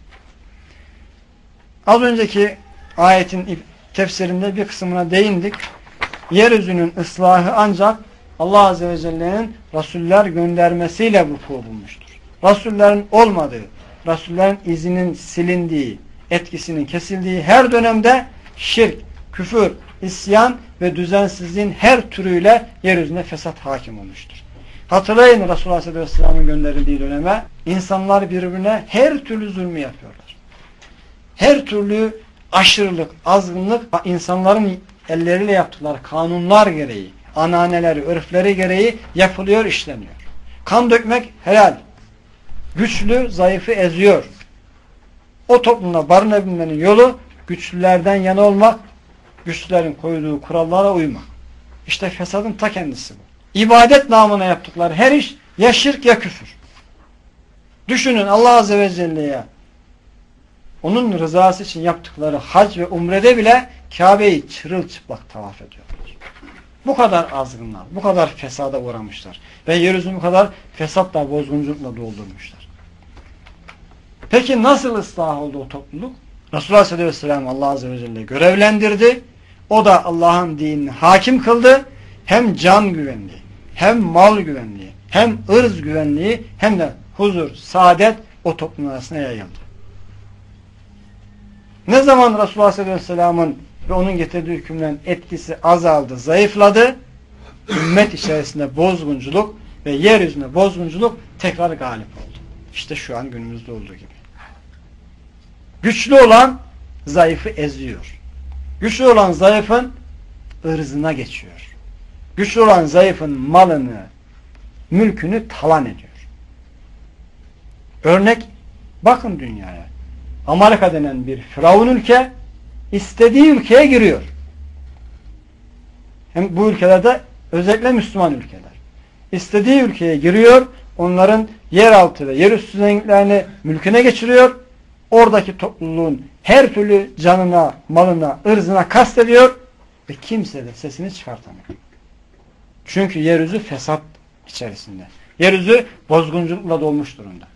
Az önceki ayetin tefsirinde bir kısmına değindik. Yeryüzünün ıslahı ancak Allah Azze ve Celle'nin Resuller göndermesiyle vuku bulmuştur. Resullerin olmadığı, Resullerin izinin silindiği, etkisinin kesildiği her dönemde şirk, küfür, isyan ve düzensizliğin her türüyle yeryüzünde fesat hakim olmuştur. Hatırlayın Resulullah Aleyhisselam'ın gönderildiği döneme insanlar birbirine her türlü zulmü yapıyorlar. Her türlü aşırılık, azgınlık insanların elleriyle yaptıkları kanunlar gereği, ananeleri, örfleri gereği yapılıyor, işleniyor. Kan dökmek helal. Güçlü, zayıfı eziyor. O toplumda barınabilmenin yolu güçlülerden yana olmak, güçlülerin koyduğu kurallara uymak. İşte fesadın ta kendisi bu. İbadet namına yaptıkları her iş ya şirk ya küfür. Düşünün Allah Azze ve Celle'ye onun rızası için yaptıkları hac ve umrede bile Kabe'yi çırılçıplak tavaf ediyorlar. Bu kadar azgınlar, bu kadar fesada uğramışlar. Ve yeryüzünü bu kadar fesatla, bozgunculukla doldurmuşlar. Peki nasıl ıslah oldu o topluluk? Resulullah sallallahu aleyhi ve sellem Allah Azze ve Celle görevlendirdi. O da Allah'ın dinini hakim kıldı. Hem can güvenliği, hem mal güvenliği, hem ırz güvenliği, hem de huzur, saadet o toplum arasına yayıldı. Ne zaman Resulullah sallallahu aleyhi ve sellem'in ve onun getirdiği hükümlerin etkisi azaldı, zayıfladı, ümmet içerisinde bozgunculuk ve yeryüzünde bozgunculuk tekrar galip oldu. İşte şu an günümüzde olduğu gibi. Güçlü olan zayıfı eziyor. Güçlü olan zayıfın ırzına geçiyor. Güçlü olan zayıfın malını, mülkünü talan ediyor. Örnek, bakın dünyaya. Amerika denen bir firavun ülke istediği ülkeye giriyor. Hem bu ülkelerde özellikle Müslüman ülkeler. İstediği ülkeye giriyor, onların yeraltı ve yerüstü zenginliklerini mülküne geçiriyor. Oradaki topluluğun her türlü canına, malına, ırzına kastediyor ve kimse de sesini çıkartamıyor. Çünkü yeryüzü fesat içerisinde. Yeryüzü bozgunculukla dolmuş durumda.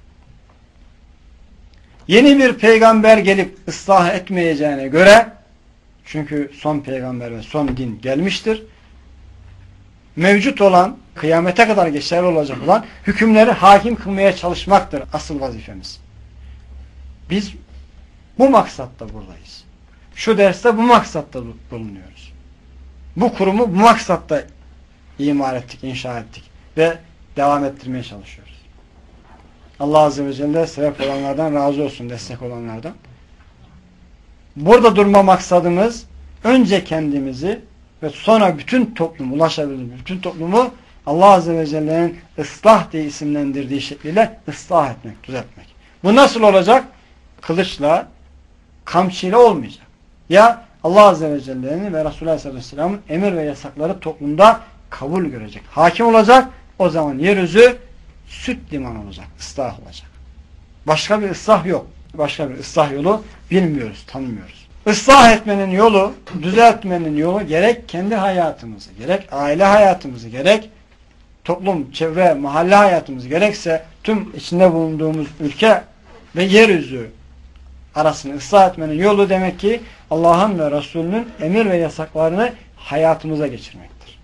Yeni bir peygamber gelip ıslah etmeyeceğine göre, çünkü son peygamber ve son din gelmiştir, mevcut olan, kıyamete kadar geçerli olacak olan hükümleri hakim kılmaya çalışmaktır asıl vazifemiz. Biz Bu maksatla buradayız. Şu derste bu maksatla bulunuyoruz. Bu kurumu bu maksatla imar ettik, inşa ettik ve devam ettirmeye çalışıyoruz. Allah Azze ve Celle sebep olanlardan razı olsun, destek olanlardan. Burada durma maksadımız önce kendimizi ve sonra bütün toplumu, ulaşabildiğimiz bütün toplumu Allah Azze ve Celle'nin ıslah diye isimlendirdiği şekliyle ıslah etmek, düzeltmek. Bu nasıl olacak? Kılıçla, kamçıyla olmayacak. Ya Allah Azze ve Celle'nin ve Resulullah Aleyhisselatü Vesselam'ın emir ve yasakları toplumda kabul görecek. Hakim olacak. O zaman yeryüzü süt liman olacak. Islah olacak. Başka bir ıslah yok. Başka bir ıslah yolu bilmiyoruz, tanımıyoruz. Islah etmenin yolu, düzeltmenin yolu gerek kendi hayatımızı, gerek aile hayatımızı, gerek toplum, çevre, mahalle hayatımızı, gerekse tüm içinde bulunduğumuz ülke ve yeryüzü arasını ıslah etmenin yolu demek ki Allah'ın ve Resulünün emir ve yasaklarını hayatımıza geçirmektir.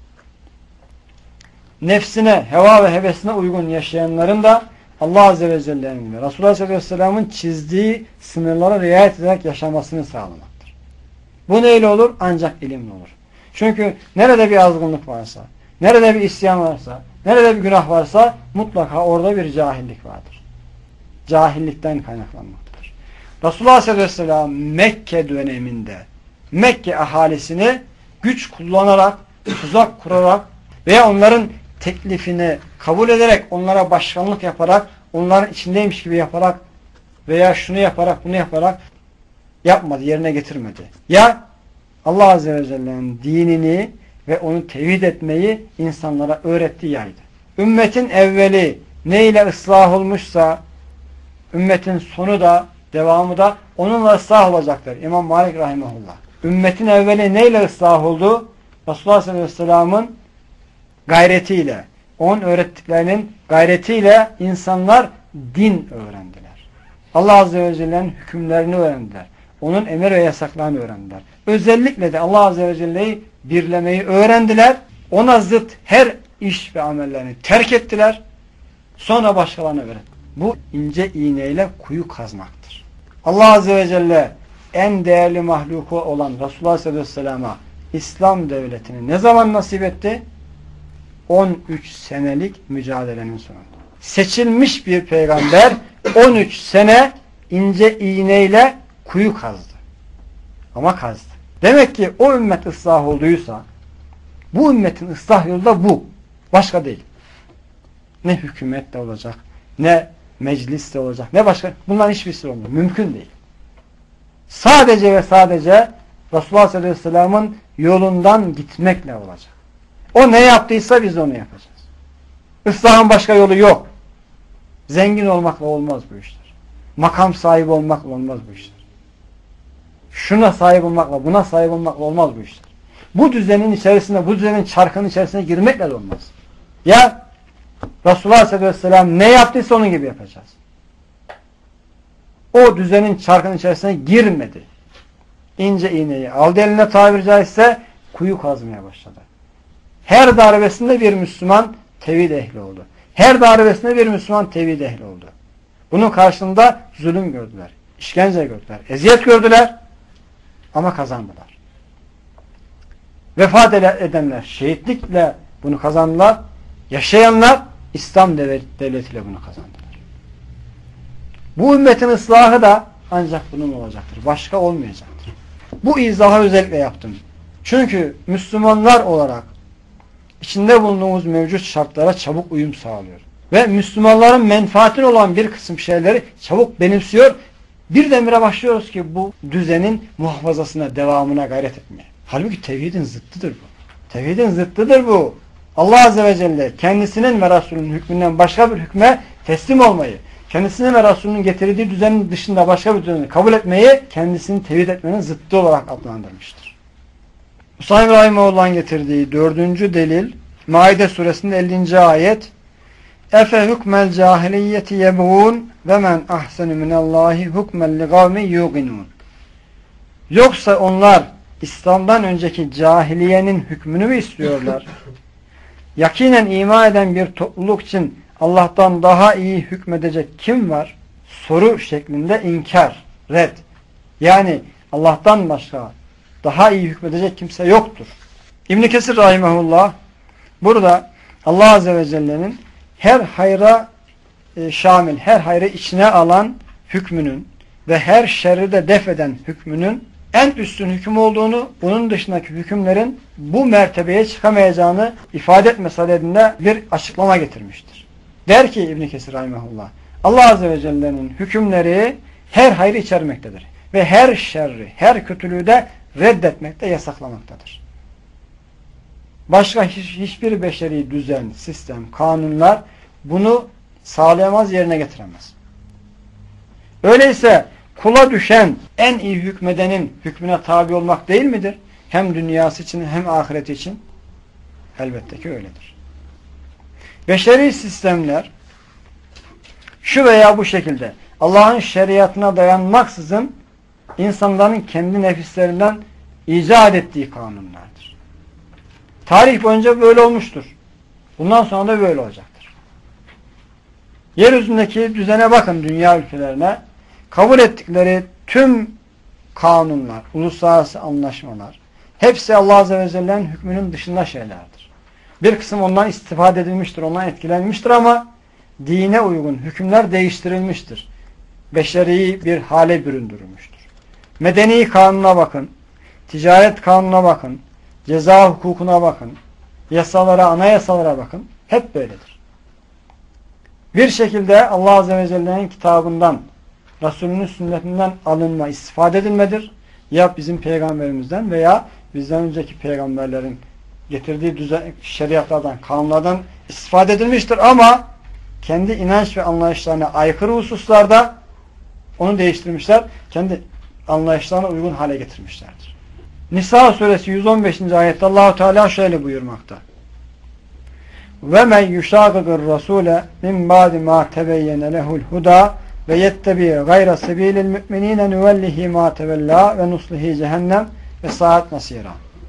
Nefsine, heva ve hevesine uygun yaşayanların da Allah Azze ve Celle'nin ve Resulullah Aleyhisselatü Vesselam'ın çizdiği sınırlara riayet ederek yaşamasını sağlamaktır. Bu neyle olur? Ancak ilimle olur. Çünkü nerede bir azgınlık varsa, nerede bir isyan varsa, nerede bir günah varsa mutlaka orada bir cahillik vardır. Cahillikten kaynaklanmaktadır. Resulullah Aleyhisselatü Vesselam Mekke döneminde Mekke ahalisini güç kullanarak, tuzak kurarak veya onların teklifini kabul ederek, onlara başkanlık yaparak, onların içindeymiş gibi yaparak veya şunu yaparak, bunu yaparak yapmadı, yerine getirmedi. Ya Allah Azze ve Celle'nin dinini ve onu tevhid etmeyi insanlara öğretti, yaydı. Ümmetin evveli neyle ıslah olmuşsa, ümmetin sonu da, devamı da onunla ıslah olacaktır. İmam Malik Rahimahullah. Ümmetin evveli neyle ıslah oldu? Resulullah Sallallahu Aleyhi ve Sellem'in gayretiyle, onun öğrettiklerinin gayretiyle insanlar din öğrendiler. Allah Azze ve Celle'nin hükümlerini öğrendiler. Onun emir ve yasaklarını öğrendiler. Özellikle de Allah Azze ve Celle'yi birlemeyi öğrendiler. Ona zıt her iş ve amellerini terk ettiler. Sonra başkalarına öğrettiler. Bu ince iğneyle kuyu kazmaktır. Allah Azze ve Celle en değerli mahluku olan Resulullah Aleyhisselam'a İslam devletini ne zaman nasip etti? 13 senelik mücadelenin sonunda. Seçilmiş bir peygamber 13 sene ince iğneyle kuyu kazdı. Ama kazdı. Demek ki o ümmet ıslah olduysa bu ümmetin ıslah yolu da bu. Başka değil. Ne hükümet de olacak, ne meclis de olacak, ne başka. Bunların hiçbirisi olmuyor. Mümkün değil. Sadece ve sadece Resulullah Aleyhisselam'ın yolundan gitmekle olacak. O ne yaptıysa biz onu yapacağız. Islahın başka yolu yok. Zengin olmakla olmaz bu işler. Makam sahibi olmakla olmaz bu işler. Şuna sahip olmakla, buna sahip olmakla olmaz bu işler. Bu düzenin içerisinde, bu düzenin çarkının içerisine girmekle de olmaz. Ya Resulullah Aleyhisselam ne yaptıysa onun gibi yapacağız. O düzenin çarkının içerisine girmedi. İnce iğneyi aldı eline, tabiri caizse kuyu kazmaya başladı. Her darbesinde bir Müslüman tevhid ehli oldu. Her darbesinde bir Müslüman tevhid ehli oldu. Bunun karşılığında zulüm gördüler, işkence gördüler, eziyet gördüler ama kazandılar. Vefat edenler şehitlikle bunu kazandılar. Yaşayanlar İslam devletiyle bunu kazandılar. Bu ümmetin ıslahı da ancak bunun olacaktır. Başka olmayacaktır. Bu izahı özellikle yaptım. Çünkü Müslümanlar olarak içinde bulunduğumuz mevcut şartlara çabuk uyum sağlıyor. Ve Müslümanların menfaatine olan bir kısım şeyleri çabuk benimsiyor. Birdenbire başlıyoruz ki bu düzenin muhafazasına, devamına gayret etmeye. Halbuki tevhidin zıttıdır bu. Tevhidin zıttıdır bu. Allah Azze ve Celle kendisinin ve Resulünün hükmünden başka bir hükme teslim olmayı, kendisinin ve Resulünün getirdiği düzenin dışında başka bir düzeni kabul etmeyi kendisini tevhid etmenin zıttı olarak adlandırmıştır. Musa İbrahimov'dan getirdiği 4. delil Maide suresinde 50. ayet Efe hukmel cahiliyeti yebğun ve men ahsenu minallahi hukmel li gavmi yuqinun. Yoksa onlar İslam'dan önceki cahiliyenin hükmünü mü istiyorlar? Yakinen iman eden bir topluluk için Allah'tan daha iyi hükmedecek kim var? Soru şeklinde inkar, red. Yani Allah'tan başka daha iyi hükmedecek kimse yoktur. İbn Kesir rahimehullah burada Allah Azze ve Celle'nin her hayra şamil, her hayrı içine alan hükmünün ve her şerri de def eden hükmünün en üstün hüküm olduğunu, bunun dışındaki hükümlerin bu mertebeye çıkamayacağını ifade etme sadedinde bir açıklama getirmiştir. Der ki İbn Kesir rahimehullah, Allah Azze ve Celle'nin hükümleri her hayrı içermektedir ve her şerri, her kötülüğü de reddetmekte, yasaklamaktadır. Başka hiçbir beşeri düzen, sistem, kanunlar bunu sağlayamaz, yerine getiremez. Öyleyse kula düşen en iyi hükmedenin hükmüne tabi olmak değil midir? Hem dünyası için hem ahireti için. Elbette ki öyledir. Beşeri sistemler şu veya bu şekilde Allah'ın şeriatına dayanmaksızın insanların kendi nefislerinden icat ettiği kanunlardır. Tarih boyunca böyle olmuştur. Bundan sonra da böyle olacaktır. Yeryüzündeki düzene bakın, dünya ülkelerine. Kabul ettikleri tüm kanunlar, uluslararası anlaşmalar hepsi Allah Azze ve Celle'nin hükmünün dışında şeylerdir. Bir kısım ondan istifade edilmiştir, ondan etkilenmiştir ama dine uygun hükümler değiştirilmiştir. Beşeri bir hale büründürülmüştür. Medeni kanuna bakın, ticaret kanuna bakın, ceza hukukuna bakın, yasalara, anayasalara bakın. Hep böyledir. Bir şekilde Allah Azze ve Celle'nin kitabından, Resulünün sünnetinden alınma, istifade edilmedir. Ya bizim peygamberimizden veya bizden önceki peygamberlerin getirdiği şeriatlardan, kanunlardan istifade edilmiştir ama kendi inanç ve anlayışlarına aykırı hususlarda onu değiştirmişler. Kendi anlayışlarına uygun hale getirmişlerdir. Nisa suresi 115. ayette Allah-u Teala şöyle buyurmakta. وَمَنْ يُشَاقِقِ الرَّسُولَ مِنْ بَعْدِ مَا تَبَيَّنَ لَهُ الْهُدَى وَيَتَّبِعْ غَيْرَ سَب۪يلِ الْمُؤْمِنِينَ نُوَلِّهِ مَا تَوَلَّى وَنُصْلِهِ cehennem ve saat masira.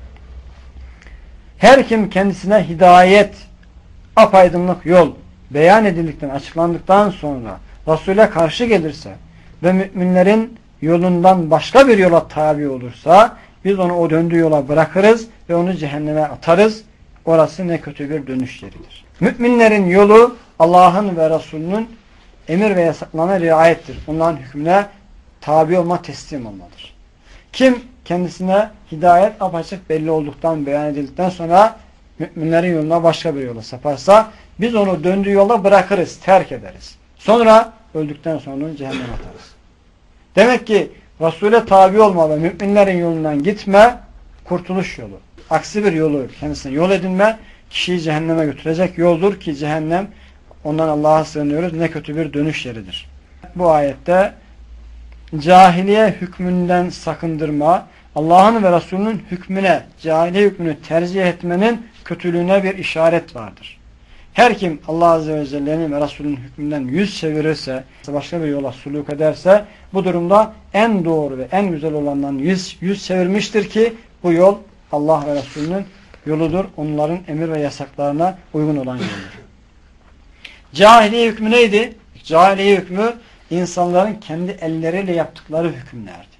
Her kim kendisine hidayet, apaydınlık yol beyan edildikten, açıklandıktan sonra Resul'e karşı gelirse ve müminlerin yolundan başka bir yola tabi olursa biz onu o döndüğü yola bırakırız ve onu cehenneme atarız. Orası ne kötü bir dönüş yeridir. Müminlerin yolu Allah'ın ve Resulünün emir ve yasaklarına riayettir. Onların hükmüne tabi olma, teslim olmadır. Kim kendisine hidayet apaçık belli olduktan, beyan edildikten sonra müminlerin yoluna başka bir yola saparsa biz onu döndüğü yola bırakırız, terk ederiz. Sonra öldükten sonra onu cehenneme atarız. Demek ki Resul'e tabi olma ve müminlerin yolundan gitme kurtuluş yolu. Aksi bir yolu kendisine yol edinme kişiyi cehenneme götürecek yoldur ki cehennem, ondan Allah'a sığınıyoruz, ne kötü bir dönüş yeridir. Bu ayette cahiliye hükmünden sakındırma, Allah'ın ve Resulünün hükmüne, cahiliye hükmünü tercih etmenin kötülüğüne bir işaret vardır. Her kim Allah Azze ve Celle'nin ve Resulünün hükmünden yüz çevirirse, başka bir yola suluk ederse, bu durumda en doğru ve en güzel olandan yüz çevirmiştir ki bu yol Allah ve Resulünün yoludur. Onların emir ve yasaklarına uygun olan yoldur. Cahiliye hükmü neydi? Cahiliye hükmü insanların kendi elleriyle yaptıkları hükümlerdi.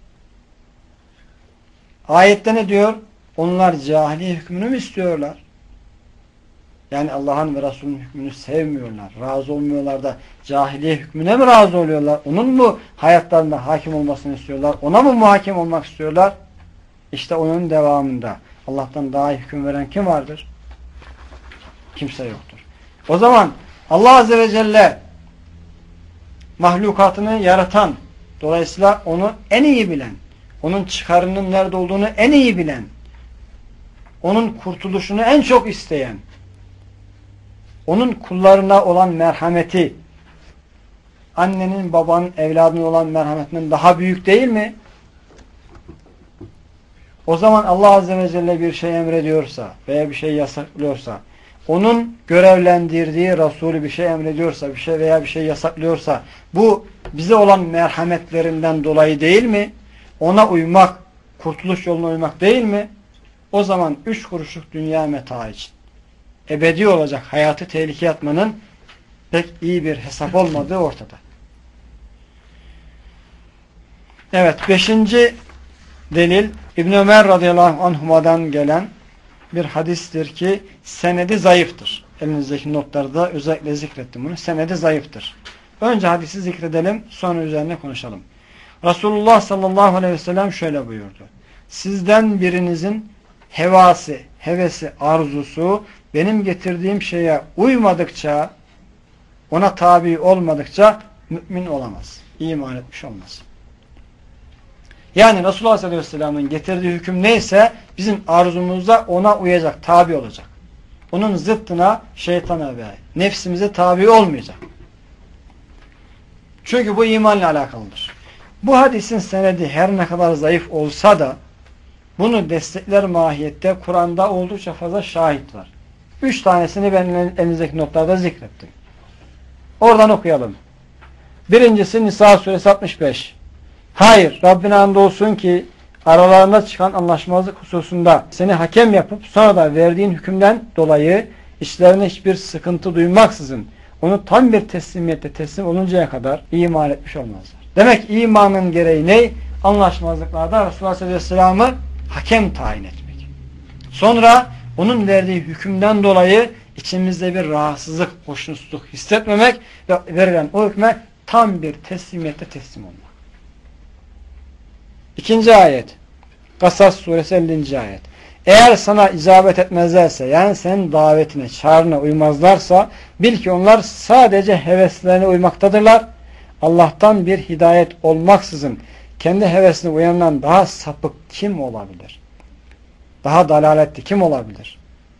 Ayette ne diyor? Onlar cahiliye hükmünü mü istiyorlar? Yani Allah'ın ve Resulünün hükmünü sevmiyorlar, razı olmuyorlar da cahiliye hükmüne mi razı oluyorlar? Onun mu hayatlarında hakim olmasını istiyorlar? Ona mı muhakim olmak istiyorlar? İşte onun devamında Allah'tan daha iyi hüküm veren kim vardır? Kimse yoktur. O zaman Allah Azze ve Celle mahlukatını yaratan, dolayısıyla onu en iyi bilen, onun çıkarının nerede olduğunu en iyi bilen, onun kurtuluşunu en çok isteyen, onun kullarına olan merhameti, annenin babanın evladına olan merhametinden daha büyük değil mi? O zaman Allah Azze ve Celle bir şey emrediyorsa veya bir şey yasaklıyorsa, onun görevlendirdiği Resulü bir şey emrediyorsa, bir şey veya bir şey yasaklıyorsa, bu bize olan merhametlerinden dolayı değil mi? Ona uymak, kurtuluş yoluna uymak değil mi? O zaman 3 kuruşluk dünya meta için ebedi olacak hayatı tehlikeye atmanın pek iyi bir hesap olmadığı ortada. Evet, 5. delil İbn Ömer radıyallahu anhuma'dan gelen bir hadistir ki senedi zayıftır. Elinizdeki notlarda özellikle zikrettim bunu. Senedi zayıftır. Önce hadisi zikredelim, sonra üzerine konuşalım. Resulullah sallallahu aleyhi ve sellem şöyle buyurdu. Sizden birinizin hevası, hevesi, arzusu benim getirdiğim şeye uymadıkça, ona tabi olmadıkça mümin olamaz. İman etmiş olmaz. Yani Resulullah sallallahu aleyhi ve sellem'in getirdiği hüküm neyse bizim arzumuzda ona uyacak, tabi olacak. Onun zıttına, şeytana ve nefsimize tabi olmayacak. Çünkü bu imanla alakalıdır. Bu hadisin senedi her ne kadar zayıf olsa da bunu destekler mahiyette Kur'an'da oldukça fazla şahit var. 3 tanesini ben elinizdeki notlarda zikrettim. Oradan okuyalım. Birincisi Nisa suresi 65. Hayır, Rabbine andolsun ki aralarında çıkan anlaşmazlık hususunda seni hakem yapıp sonra da verdiğin hükümden dolayı içlerine hiçbir sıkıntı duymaksızın onu tam bir teslimiyette teslim oluncaya kadar iman etmiş olmazlar. Demek imanın gereği ne? Anlaşmazlıklarda Resulullah sallallahu aleyhi ve sellem'i hakem tayin etmek. Sonra onun verdiği hükümden dolayı içimizde bir rahatsızlık, hoşnutsuzluk hissetmemek ve verilen o hükme tam bir teslimiyette teslim olmak. 2. ayet. Kasas suresi 50. ayet. Eğer sana icabet etmezlerse, yani senin davetine, çağrına uymazlarsa bil ki onlar sadece heveslerine uymaktadırlar. Allah'tan bir hidayet olmaksızın kendi hevesine uyandan daha sapık kim olabilir? Daha dalaletli kim olabilir?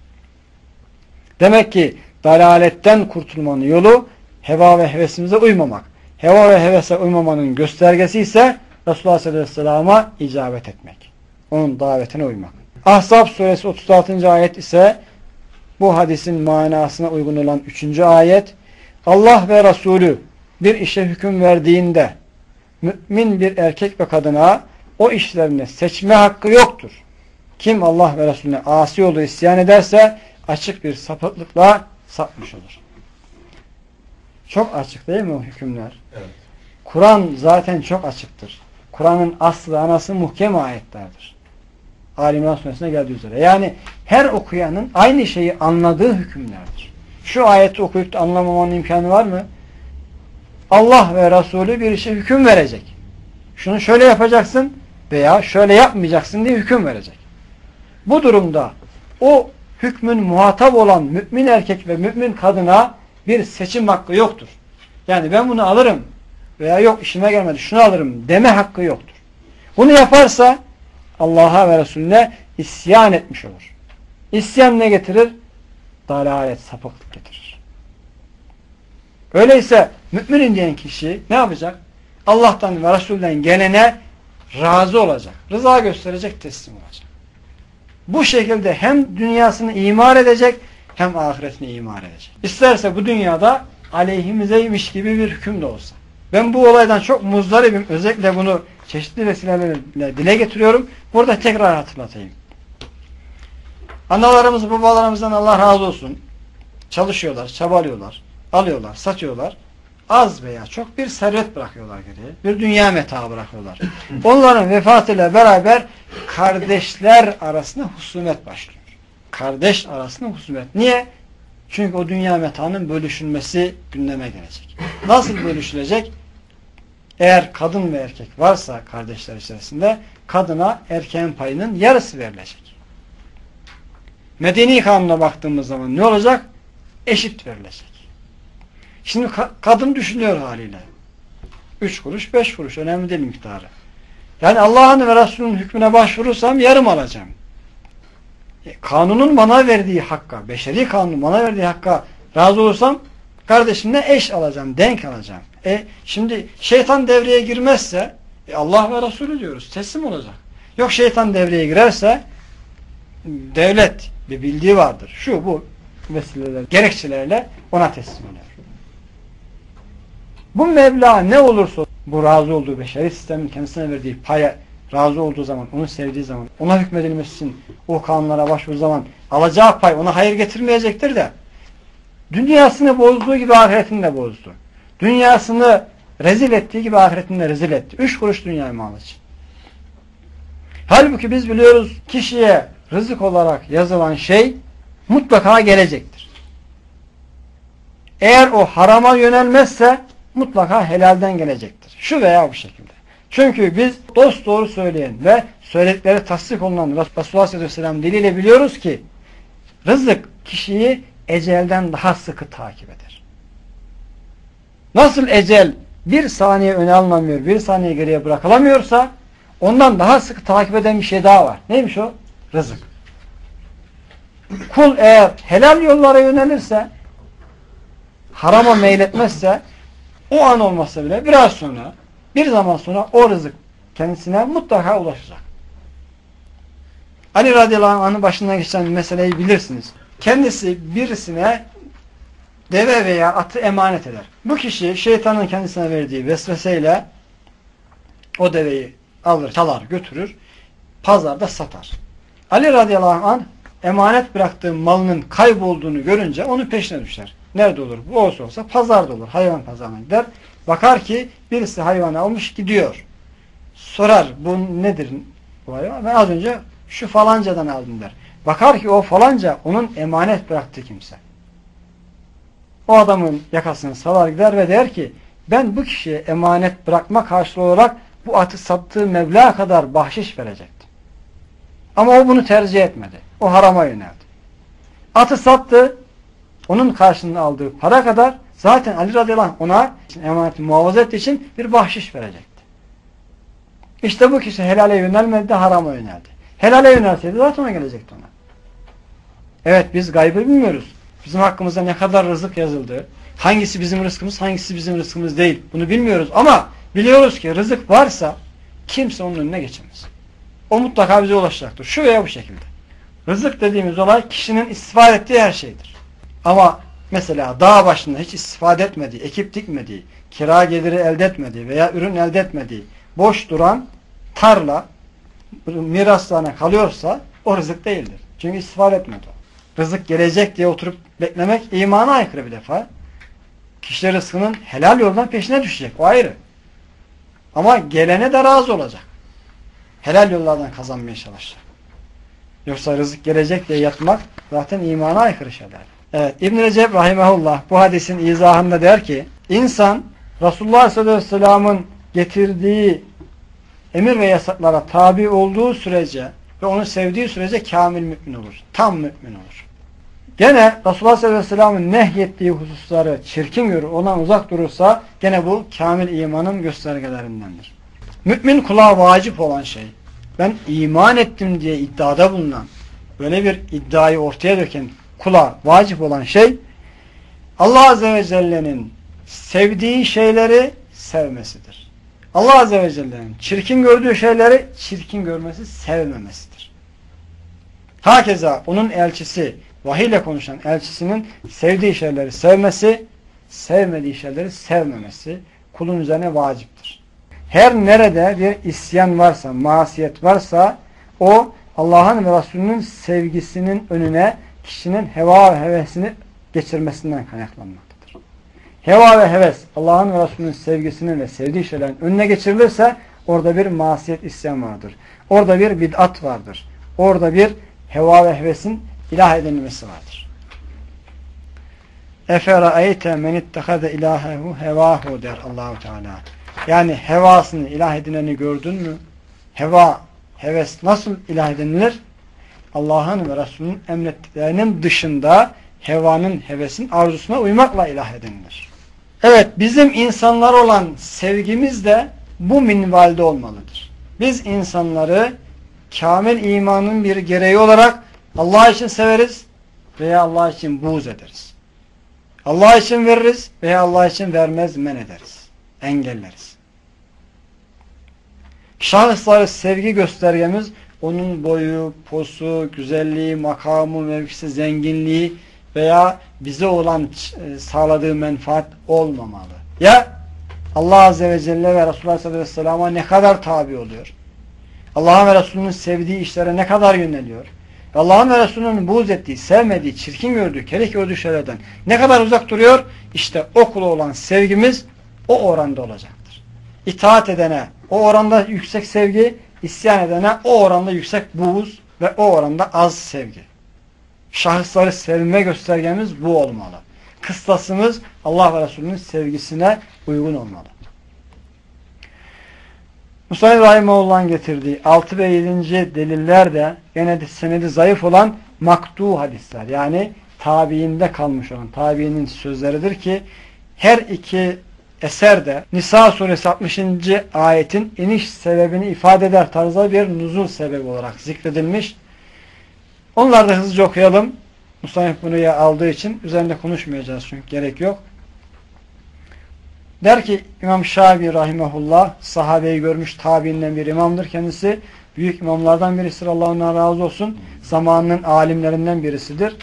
Demek ki dalaletten kurtulmanın yolu heva ve hevesimize uymamak. Heva ve hevese uymamanın göstergesi ise Resulullah sallallahu aleyhi ve sellem'e icabet etmek. Onun davetine uymak. Ahzab suresi 36. ayet ise bu hadisin manasına uygun olan 3. ayet. Allah ve Resulü bir işe hüküm verdiğinde mümin bir erkek ve kadına o işlerini seçme hakkı yoktur. Kim Allah ve Resulüne asi yolu isyan ederse açık bir sapıklıkla sapmış olur. Çok açık değil mi o hükümler? Evet. Kur'an zaten çok açıktır. Kur'an'ın aslı, anası muhkem ayetlerdir. Ali İmran suresine geldiği üzere. Yani her okuyanın aynı şeyi anladığı hükümlerdir. Şu ayeti okuyup da anlamamanın imkanı var mı? Allah ve Resulü bir işe hüküm verecek. Şunu şöyle yapacaksın veya şöyle yapmayacaksın diye hüküm verecek. Bu durumda o hükmün muhatap olan mümin erkek ve mümin kadına bir seçim hakkı yoktur. Yani ben bunu alırım veya yok işime gelmedi şunu alırım deme hakkı yoktur. Bunu yaparsa Allah'a ve Resulüne isyan etmiş olur. İsyan ne getirir? Dalalet, sapıklık getirir. Öyleyse müminim diyen kişi ne yapacak? Allah'tan ve Resul'den gelene razı olacak. Rıza gösterecek, teslim olacak. Bu şekilde hem dünyasını imar edecek hem ahiretini imar edecek. İsterse bu dünyada aleyhimizeymiş gibi bir hüküm de olsa. Ben bu olaydan çok muzdaribim. Özellikle bunu çeşitli vesilelerle dile getiriyorum. Burada tekrar hatırlatayım. Analarımız, babalarımızdan Allah razı olsun. Çalışıyorlar, çabalıyorlar, alıyorlar, satıyorlar. Az veya çok bir servet bırakıyorlar geriye. Bir dünya metaı bırakıyorlar. Onların vefatıyla beraber kardeşler arasında husumet başlıyor. Kardeş arasında husumet. Niye? Çünkü o dünya metaının bölüşülmesi gündeme gelecek. Nasıl bölüşülecek? Eğer kadın ve erkek varsa kardeşler içerisinde kadına erkeğin payının yarısı verilecek. Medeni kanuna baktığımız zaman ne olacak? Eşit verilecek. Şimdi kadın düşünüyor haliyle. 3 kuruş 5 kuruş önemli değil miktarı. Yani Allah'ın ve Resulünün hükmüne başvurursam yarım alacağım. Kanunun bana verdiği hakka, beşeri kanunun bana verdiği hakka razı olursam kardeşimle eş alacağım, denk alacağım. Şimdi şeytan devreye girmezse Allah ve Resulü diyoruz, teslim olacak. Yok şeytan devreye girerse devlet bir bildiği vardır. Şu bu vesileler, gerekçelerle ona teslim oluyor. Bu meblağ ne olursa bu razı olduğu beşeri sistemin kendisine verdiği paya razı olduğu zaman, onu sevdiği zaman, ona hükmedilmesi için o kanunlara başvurduğu zaman alacağı pay ona hayır getirmeyecektir de dünyasını bozduğu gibi ahiretini de bozdu. Dünyasını rezil ettiği gibi ahiretinde rezil etti. 3 kuruş dünya malı için. Halbuki biz biliyoruz kişiye rızık olarak yazılan şey mutlaka gelecektir. Eğer o harama yönelmezse mutlaka helalden gelecektir. Şu veya bu şekilde. Çünkü biz dosdoğru söyleyen ve söyledikleri tasdik olunan Resulullah sallallahu aleyhi ve sellem diliyle biliyoruz ki rızık kişiyi ecelden daha sıkı takip eder. Nasıl ecel bir saniye öne alınamıyor, bir saniye geriye bırakılamıyorsa ondan daha sıkı takip eden bir şey daha var. Neymiş o? Rızık. Kul eğer helal yollara yönelirse, harama meyletmezse, o an olmasa bile biraz sonra, bir zaman sonra o rızık kendisine mutlaka ulaşacak. Ali radıyallahu anh'ın başından geçen meseleyi bilirsiniz. Kendisi birisine deve veya atı emanet eder. Bu kişi şeytanın kendisine verdiği vesveseyle o deveyi alır, çalar, götürür, pazarda satar. Ali radıyallahu anh emanet bıraktığı malının kaybolduğunu görünce onun peşine düşer. Nerede olur? Bu olsa pazarda olur. Hayvan pazarına gider. Bakar ki birisi hayvanı almış gidiyor. Sorar bu nedir bu hayvan? Ben az önce şu falancadan aldım der. Bakar ki o falanca onun emanet bıraktığı kimse. O adamın yakasını salar gider ve der ki ben bu kişiye emanet bırakma karşılığı olarak bu atı sattığı meblağa kadar bahşiş verecektim. Ama o bunu tercih etmedi. O harama yöneldi. Atı sattı. Onun karşılığında aldığı para kadar zaten Ali radıyallahu anh ona emaneti muhafaza ettiği için bir bahşiş verecekti. İşte bu kişi helale yönelmedi de harama yöneldi. Helale yönelseydi zaten ona gelecekti ona. Evet biz gaybı bilmiyoruz. Bizim hakkımızda ne kadar rızık yazıldı. Hangisi bizim rızkımız, hangisi bizim rızkımız değil. Bunu bilmiyoruz ama biliyoruz ki rızık varsa kimse onun önüne geçemez. O mutlaka bize ulaşacaktır. Şu veya bu şekilde. Rızık dediğimiz olay kişinin istifade ettiği her şeydir. Ama mesela dağ başında hiç istifade etmediği, ekip dikmediği, kira geliri elde etmediği veya ürün elde etmediği boş duran tarla miraslarına kalıyorsa o rızık değildir. Çünkü istifade etmedi o. Rızık gelecek diye oturup beklemek imana aykırı bir defa. Kişi rızkının helal yoldan peşine düşecek. O ayrı. Ama gelene de razı olacak. Helal yollardan kazanmaya çalışacak. Yoksa rızık gelecek diye yatmak zaten imana aykırı şeyler. Evet, İbn-i Recep rahimahullah bu hadisin izahında der ki insan Resulullah sallallahu aleyhi ve sellem'in getirdiği emir ve yasaklara tabi olduğu sürece ve onu sevdiği sürece kamil mümin olur. Tam mümin olur. Gene Resulullah sallallahu aleyhi ve sellem'in nehyettiği hususları çirkin görür, ondan uzak durursa gene bu kamil imanın göstergelerindendir. Mümin kula vacip olan şey, ben iman ettim diye iddiada bulunan, böyle bir iddiayı ortaya döken kula vacip olan şey, Allah Azze ve Celle'nin sevdiği şeyleri sevmesidir. Allah Azze ve Celle'nin çirkin gördüğü şeyleri çirkin görmesi, sevmemesidir. Hakeza onun elçisi, vahiy ile konuşan elçisinin sevdiği şeyleri sevmesi, sevmediği şeyleri sevmemesi kulun üzerine vaciptir. Her nerede bir isyan varsa, masiyet varsa o Allah'ın ve Resulünün sevgisinin önüne kişinin heva ve hevesini geçirmesinden kaynaklanmaktadır. Heva ve heves Allah'ın ve Resulünün sevgisinin ve sevdiği şeylerin önüne geçirilirse orada bir masiyet, isyan vardır. Orada bir bid'at vardır. Orada bir heva ve hevesin ilah edilmesi vardır. Efera'eyte men ittehade ilahehu hevahu der Allahu Teala. Yani hevasını ilah edineni gördün mü? Heva, heves nasıl ilah edinilir? Allah'ın ve Resulünün emrettiklerinin dışında hevanın, hevesin arzusuna uymakla ilah edinilir. Evet, bizim insanlar olan sevgimiz de bu minvalde olmalıdır. Biz insanları kamil imanın bir gereği olarak Allah için severiz veya Allah için buğz ederiz. Allah için veririz veya Allah için vermez, men ederiz. Engelleriz. Şahıslara sevgi göstergemiz onun boyu, posu, güzelliği, makamı, mevkisi, zenginliği veya bize olan sağladığı menfaat olmamalı. Ya Allah Azze ve Celle ve Resulullah sallallahu aleyhi ve sellem'e ne kadar tabi oluyor? Allah'ın ve Resulünün sevdiği işlere ne kadar yöneliyor? Allah'ın ve Resulünün buğz ettiği, sevmediği, çirkin gördüğü, kerek gördüğü şeylerden ne kadar uzak duruyor? İşte o kula olan sevgimiz o oranda olacaktır. İtaat edene o oranda yüksek sevgi, isyan edene o oranda yüksek buğz ve o oranda az sevgi. Şahısları sevme göstergemiz bu olmalı. Kıstasımız Allah ve Resulünün sevgisine uygun olmalı. Musa Rahimahullah'ın getirdiği 6 ve 7. deliller de gene de senedi zayıf olan maktu hadisler. Yani tabiinde kalmış olan tabiinin sözleridir ki her iki eser de Nisa suresi 60. ayetin iniş sebebini ifade eder tarzda bir nuzul sebebi olarak zikredilmiş. Onları da hızlıca okuyalım. Musannif bunu aldığı için üzerinde konuşmayacağız çünkü gerek yok. Der ki İmam Şafii rahimehullah sahabeyi görmüş tabiinden bir imamdır kendisi. Büyük imamlardan birisidir. Allah ondan razı olsun. Zamanının alimlerinden birisidir.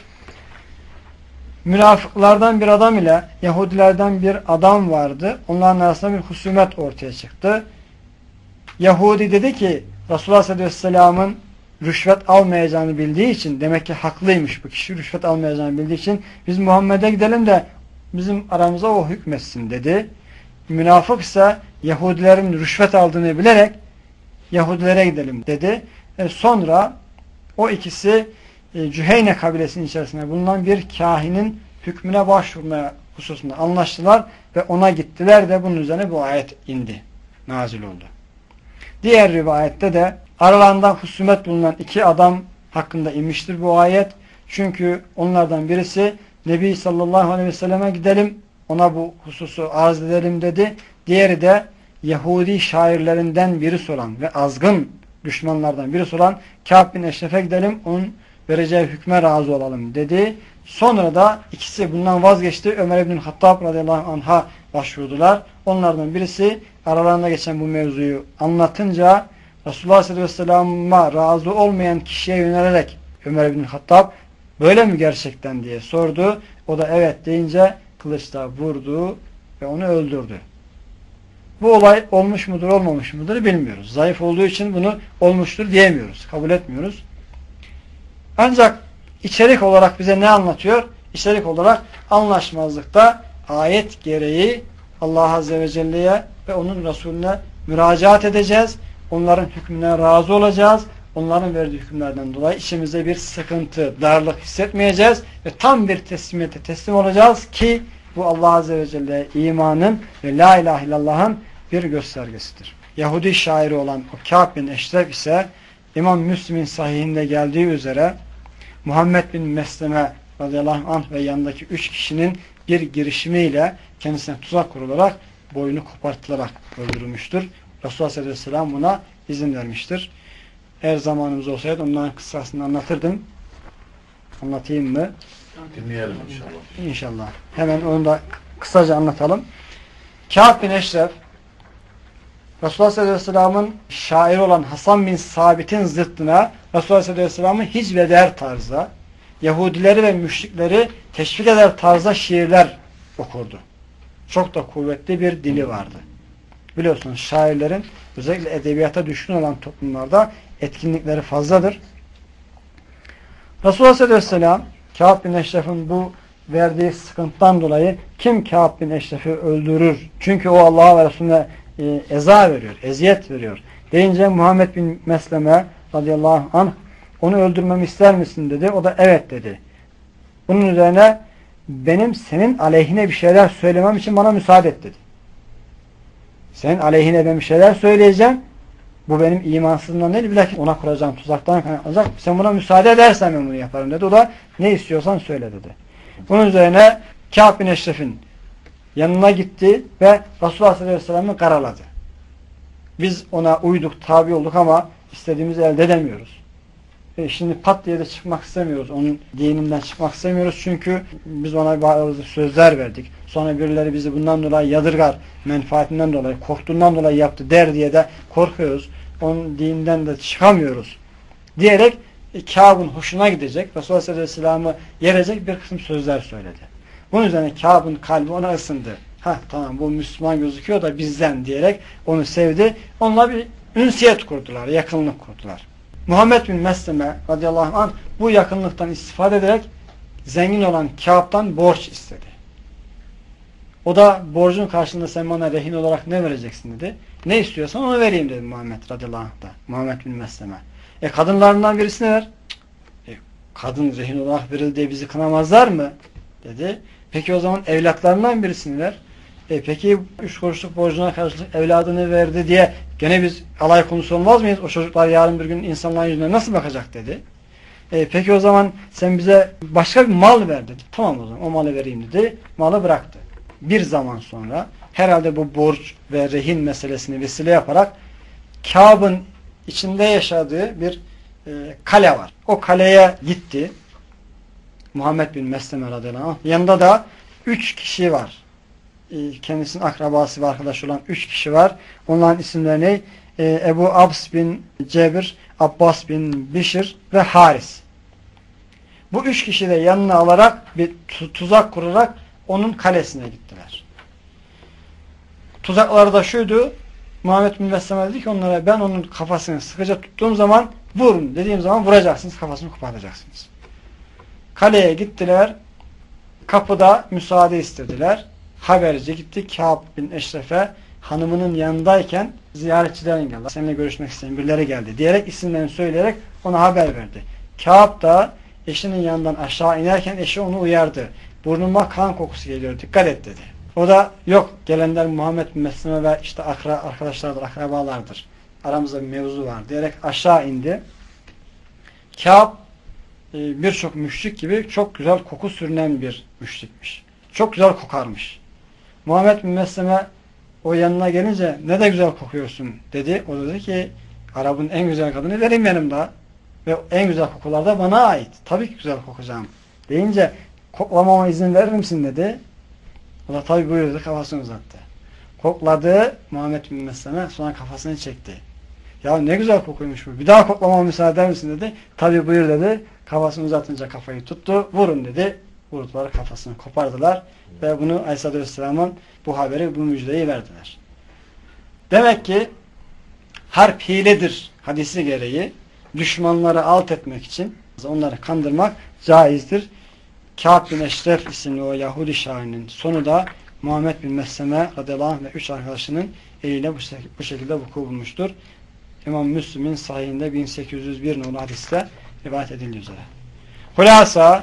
Münafıklardan bir adam ile Yahudilerden bir adam vardı. Onların arasında bir husumet ortaya çıktı. Yahudi dedi ki Resulullah sallallahu aleyhi ve sellem'in rüşvet almayacağını bildiği için, demek ki haklıymış bu kişi, rüşvet almayacağını bildiği için biz Muhammed'e gidelim de bizim aramıza o hükmetsin dedi. Münafık ise Yahudilerin rüşvet aldığını bilerek Yahudilere gidelim dedi. Sonra o ikisi Cüheyne kabilesinin içerisinde bulunan bir kahinin hükmüne başvurmaya hususunda anlaştılar ve ona gittiler de bunun üzerine bu ayet indi. Nazil oldu. Diğer rivayette de aralarında husumet bulunan iki adam hakkında inmiştir bu ayet. Çünkü onlardan birisi Nebi sallallahu aleyhi ve selleme gidelim, ona bu hususu arz edelim dedi. Diğeri de Yahudi şairlerinden birisi olan ve azgın düşmanlardan birisi olan Kâb bin Eşref'e gidelim, onun vereceği hükme razı olalım dedi. Sonra da ikisi bundan vazgeçti. Ömer ibn Hattab radıyallahu anh'a başvurdular. Onlardan birisi aralarında geçen bu mevzuyu anlatınca Resulullah sallallahu aleyhi ve sellem'e razı olmayan kişiye yönelerek Ömer ibn Hattab böyle mi gerçekten diye sordu. O da evet deyince kılıçla vurdu ve onu öldürdü. Bu olay olmuş mudur olmamış mıdır bilmiyoruz. Zayıf olduğu için bunu olmuştur diyemiyoruz. Kabul etmiyoruz. Ancak içerik olarak bize ne anlatıyor? İçerik olarak anlaşmazlıkta ayet gereği Allah Azze ve Celle'ye ve onun Resulüne müracaat edeceğiz. Onların hükmüne razı olacağız. Onların verdiği hükümlerden dolayı içimizde bir sıkıntı, darlık hissetmeyeceğiz ve tam bir teslimiyete teslim olacağız ki bu Allah Azze ve Celle'ye imanın ve La İlahe illallah'ın bir göstergesidir. Yahudi şairi olan o Kâb bin Eşref ise İmam Müslim'in sahihinde geldiği üzere Muhammed bin Mesleme radıyallahu anh ve yanındaki 3 kişinin bir girişimiyle kendisine tuzak kurularak boynu kopartılarak öldürülmüştür. Resulullah sallallahu aleyhi ve sellem buna izin vermiştir. Eğer zamanımız olsaydı onların kıssasını anlatırdım. Anlatayım mı? Dinleyelim inşallah. İnşallah. Hemen onu da kısaca anlatalım. Kâb bin Eşref Resulullah sallallahu aleyhi ve sellem'in şairi olan Hasan bin Sabit'in zıttına Resulullah sallallahu aleyhi ve sellem'i hicveder tarzda Yahudileri ve müşrikleri teşvik eder tarzda şiirler okurdu. Çok da kuvvetli bir dili vardı. Biliyorsunuz şairlerin özellikle edebiyata düşkün olan toplumlarda etkinlikleri fazladır. Resulullah sallallahu aleyhi ve sellem Kâb bin Eşref'in bu verdiği sıkıntıdan dolayı kim Kâb bin Eşref'i öldürür? Çünkü o Allah'a ve Resulüne eza veriyor, eziyet veriyor. Deyince Muhammed bin Mesleme radıyallahu anh onu öldürmemi ister misin dedi. O da evet dedi. Bunun üzerine benim senin aleyhine bir şeyler söylemem için bana müsaade et dedi. Senin aleyhine ben bir şeyler söyleyeceğim. Bu benim imansızlığımdan değil, bilakis ona kuracağım tuzaktan kaynaklanacak. Sen buna müsaade edersen ben bunu yaparım dedi. O da ne istiyorsan söyle dedi. Bunun üzerine Kâb bin Eşref'in yanına gitti ve Resulullah sallallahu aleyhi ve sellem'i karaladı. Biz ona uyduk, tabi olduk ama istediğimizi elde edemiyoruz. Şimdi pat diye de çıkmak istemiyoruz. Onun dininden çıkmak istemiyoruz. Çünkü biz ona bazı sözler verdik. Sonra birileri bizi bundan dolayı yadırgar. Menfaatinden dolayı, korktuğundan dolayı yaptı der diye de korkuyoruz. Onun dininden de çıkamıyoruz. Diyerek Kâb'ın hoşuna gidecek. Resulullah sallallahu aleyhi ve sellem'i yerecek bir kısım sözler söyledi. Bunun üzerine Kâb'ın kalbi ona ısındı. Tamam bu Müslüman gözüküyor da bizden diyerek onu sevdi. Onunla bir ünsiyet kurdular, yakınlık kurdular. Muhammed bin Mesleme radıyallahu anh bu yakınlıktan istifade ederek zengin olan Kâb'dan borç istedi. O da borcun karşılığında sen bana rehin olarak ne vereceksin dedi. Ne istiyorsan onu vereyim dedi Muhammed radıyallahu anh da. Muhammed bin Mesleme. Kadınlarından birisini ver. Kadın rehin olarak verildi diye bizi kınamazlar mı? Dedi. Peki o zaman evlatlarından birisini ver. Peki 3 kuruşluk borcuna karşılık evladını verdi diye gene biz alay konusu olmaz mıyız? O çocuklar yarın bir gün insanların yüzüne nasıl bakacak dedi. Peki o zaman sen bize başka bir mal ver dedi. Tamam o zaman o malı vereyim dedi. Malı bıraktı. Bir zaman sonra herhalde bu borç ve rehin meselesini vesile yaparak Kâb'ın içinde yaşadığı bir kale var. O kaleye gitti. Muhammed bin Mesleme radıyallahu anh. Yanında da 3 kişi var. Kendisinin akrabası ve arkadaşı olan 3 kişi var. Onların isimleri ne? Ebu Abs bin Cebir, Abbas bin Bişir ve Haris. Bu 3 kişi de yanına alarak bir tuzak kurarak onun kalesine gittiler. Tuzakları da şuydu. Muhammed bin Mesleme dedi ki onlara ben onun kafasını sıkıca tuttuğum zaman vurun dediğim zaman vuracaksınız, kafasını kopartacaksınız. Kaleye gittiler. Kapıda müsaade istediler. Haberci gitti Kâb bin Eşref'e hanımının yanındayken ziyaretçilerin geldi. Seninle görüşmek isteyen birileri geldi diyerek isimlerini söyleyerek ona haber verdi. Kâb da eşinin yanından aşağı inerken eşi onu uyardı. Burnuma kan kokusu geliyor dikkat et dedi. O da yok gelenler Muhammed bin Mesleme ve işte arkadaşlardır, akrabalardır. Aramızda bir mevzu var diyerek aşağı indi. Kâb birçok müşrik gibi çok güzel koku sürünen bir müşrikmiş. Çok güzel kokarmış. Muhammed bin Mesleme o yanına gelince ne de güzel kokuyorsun dedi. O dedi ki Arap'ın en güzel kadını benim yanımda ve en güzel kokular da bana ait. Tabii ki güzel kokacağım. Deyince koklamama izin verir misin dedi. O da tabii buyurdu kafasını uzattı. Kokladı Muhammed bin Mesleme sonra kafasını çekti. Ya ne güzel kokuymuş bu. Bir daha koklamama müsaade eder misin dedi. Tabii buyur dedi. Kafasını uzatınca kafayı tuttu. Vurun dedi. Vurdular kafasını kopardılar. Ve bunu Aleyhisselatü Vesselam'ın bu haberi, bu müjdeyi verdiler. Demek ki harp hiledir hadisi gereği düşmanları alt etmek için onları kandırmak caizdir. Kâb bin Eşref isimli o Yahudi şairinin sonu da Muhammed bin Mesleme radıyallahu anh ve 3 arkadaşının eliyle bu şekilde vuku bulmuştur. İmam Müslim'in sahihinde 1801 nolu hadiste rivayet edildiği üzere. Hulasa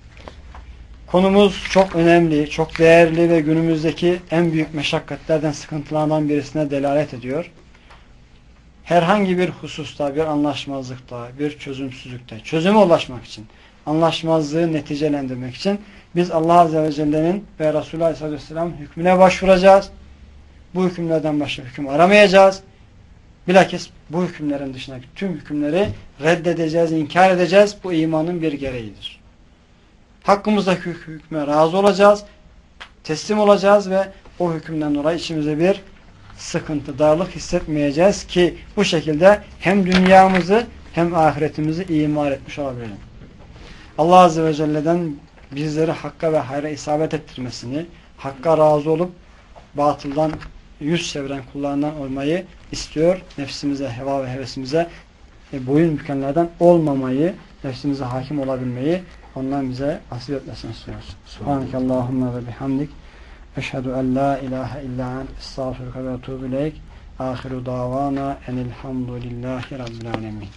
konumuz çok önemli, çok değerli ve günümüzdeki en büyük meşakkatlerden, sıkıntılardan birisine delalet ediyor. Herhangi bir hususta, bir anlaşmazlıkta, bir çözümsüzlükte, çözüme ulaşmak için, anlaşmazlığı neticelendirmek için biz Allah Azze ve Celle'nin ve Resulü Aleyhisselatü Vesselam hükmüne başvuracağız. Bu hükümlerden başka hüküm aramayacağız. Bilakis bu hükümlerin dışındaki tüm hükümleri reddedeceğiz, inkar edeceğiz. Bu imanın bir gereğidir. Hakkımızdaki hükme razı olacağız, teslim olacağız ve o hükümden dolayı içimize bir sıkıntı, darlık hissetmeyeceğiz ki bu şekilde hem dünyamızı hem ahiretimizi imar etmiş olabilelim. Allah Azze ve Celle'den bizleri hakka ve hayra isabet ettirmesini, hakka razı olup batıldan yüz çeviren kullarından olmayı istiyor. Nefsimize, heva ve hevesimize boyun bükenlerden olmamayı, nefsimize hakim olabilmeyi ondan bize nasip etmesini istiyoruz. Subhanekallahumma ve bihamdik. Eşhedü en la ilahe illa ent estağfiruke ve etûbü ileyk. Ahiru davana enilhamdülillahi rabbil alemin.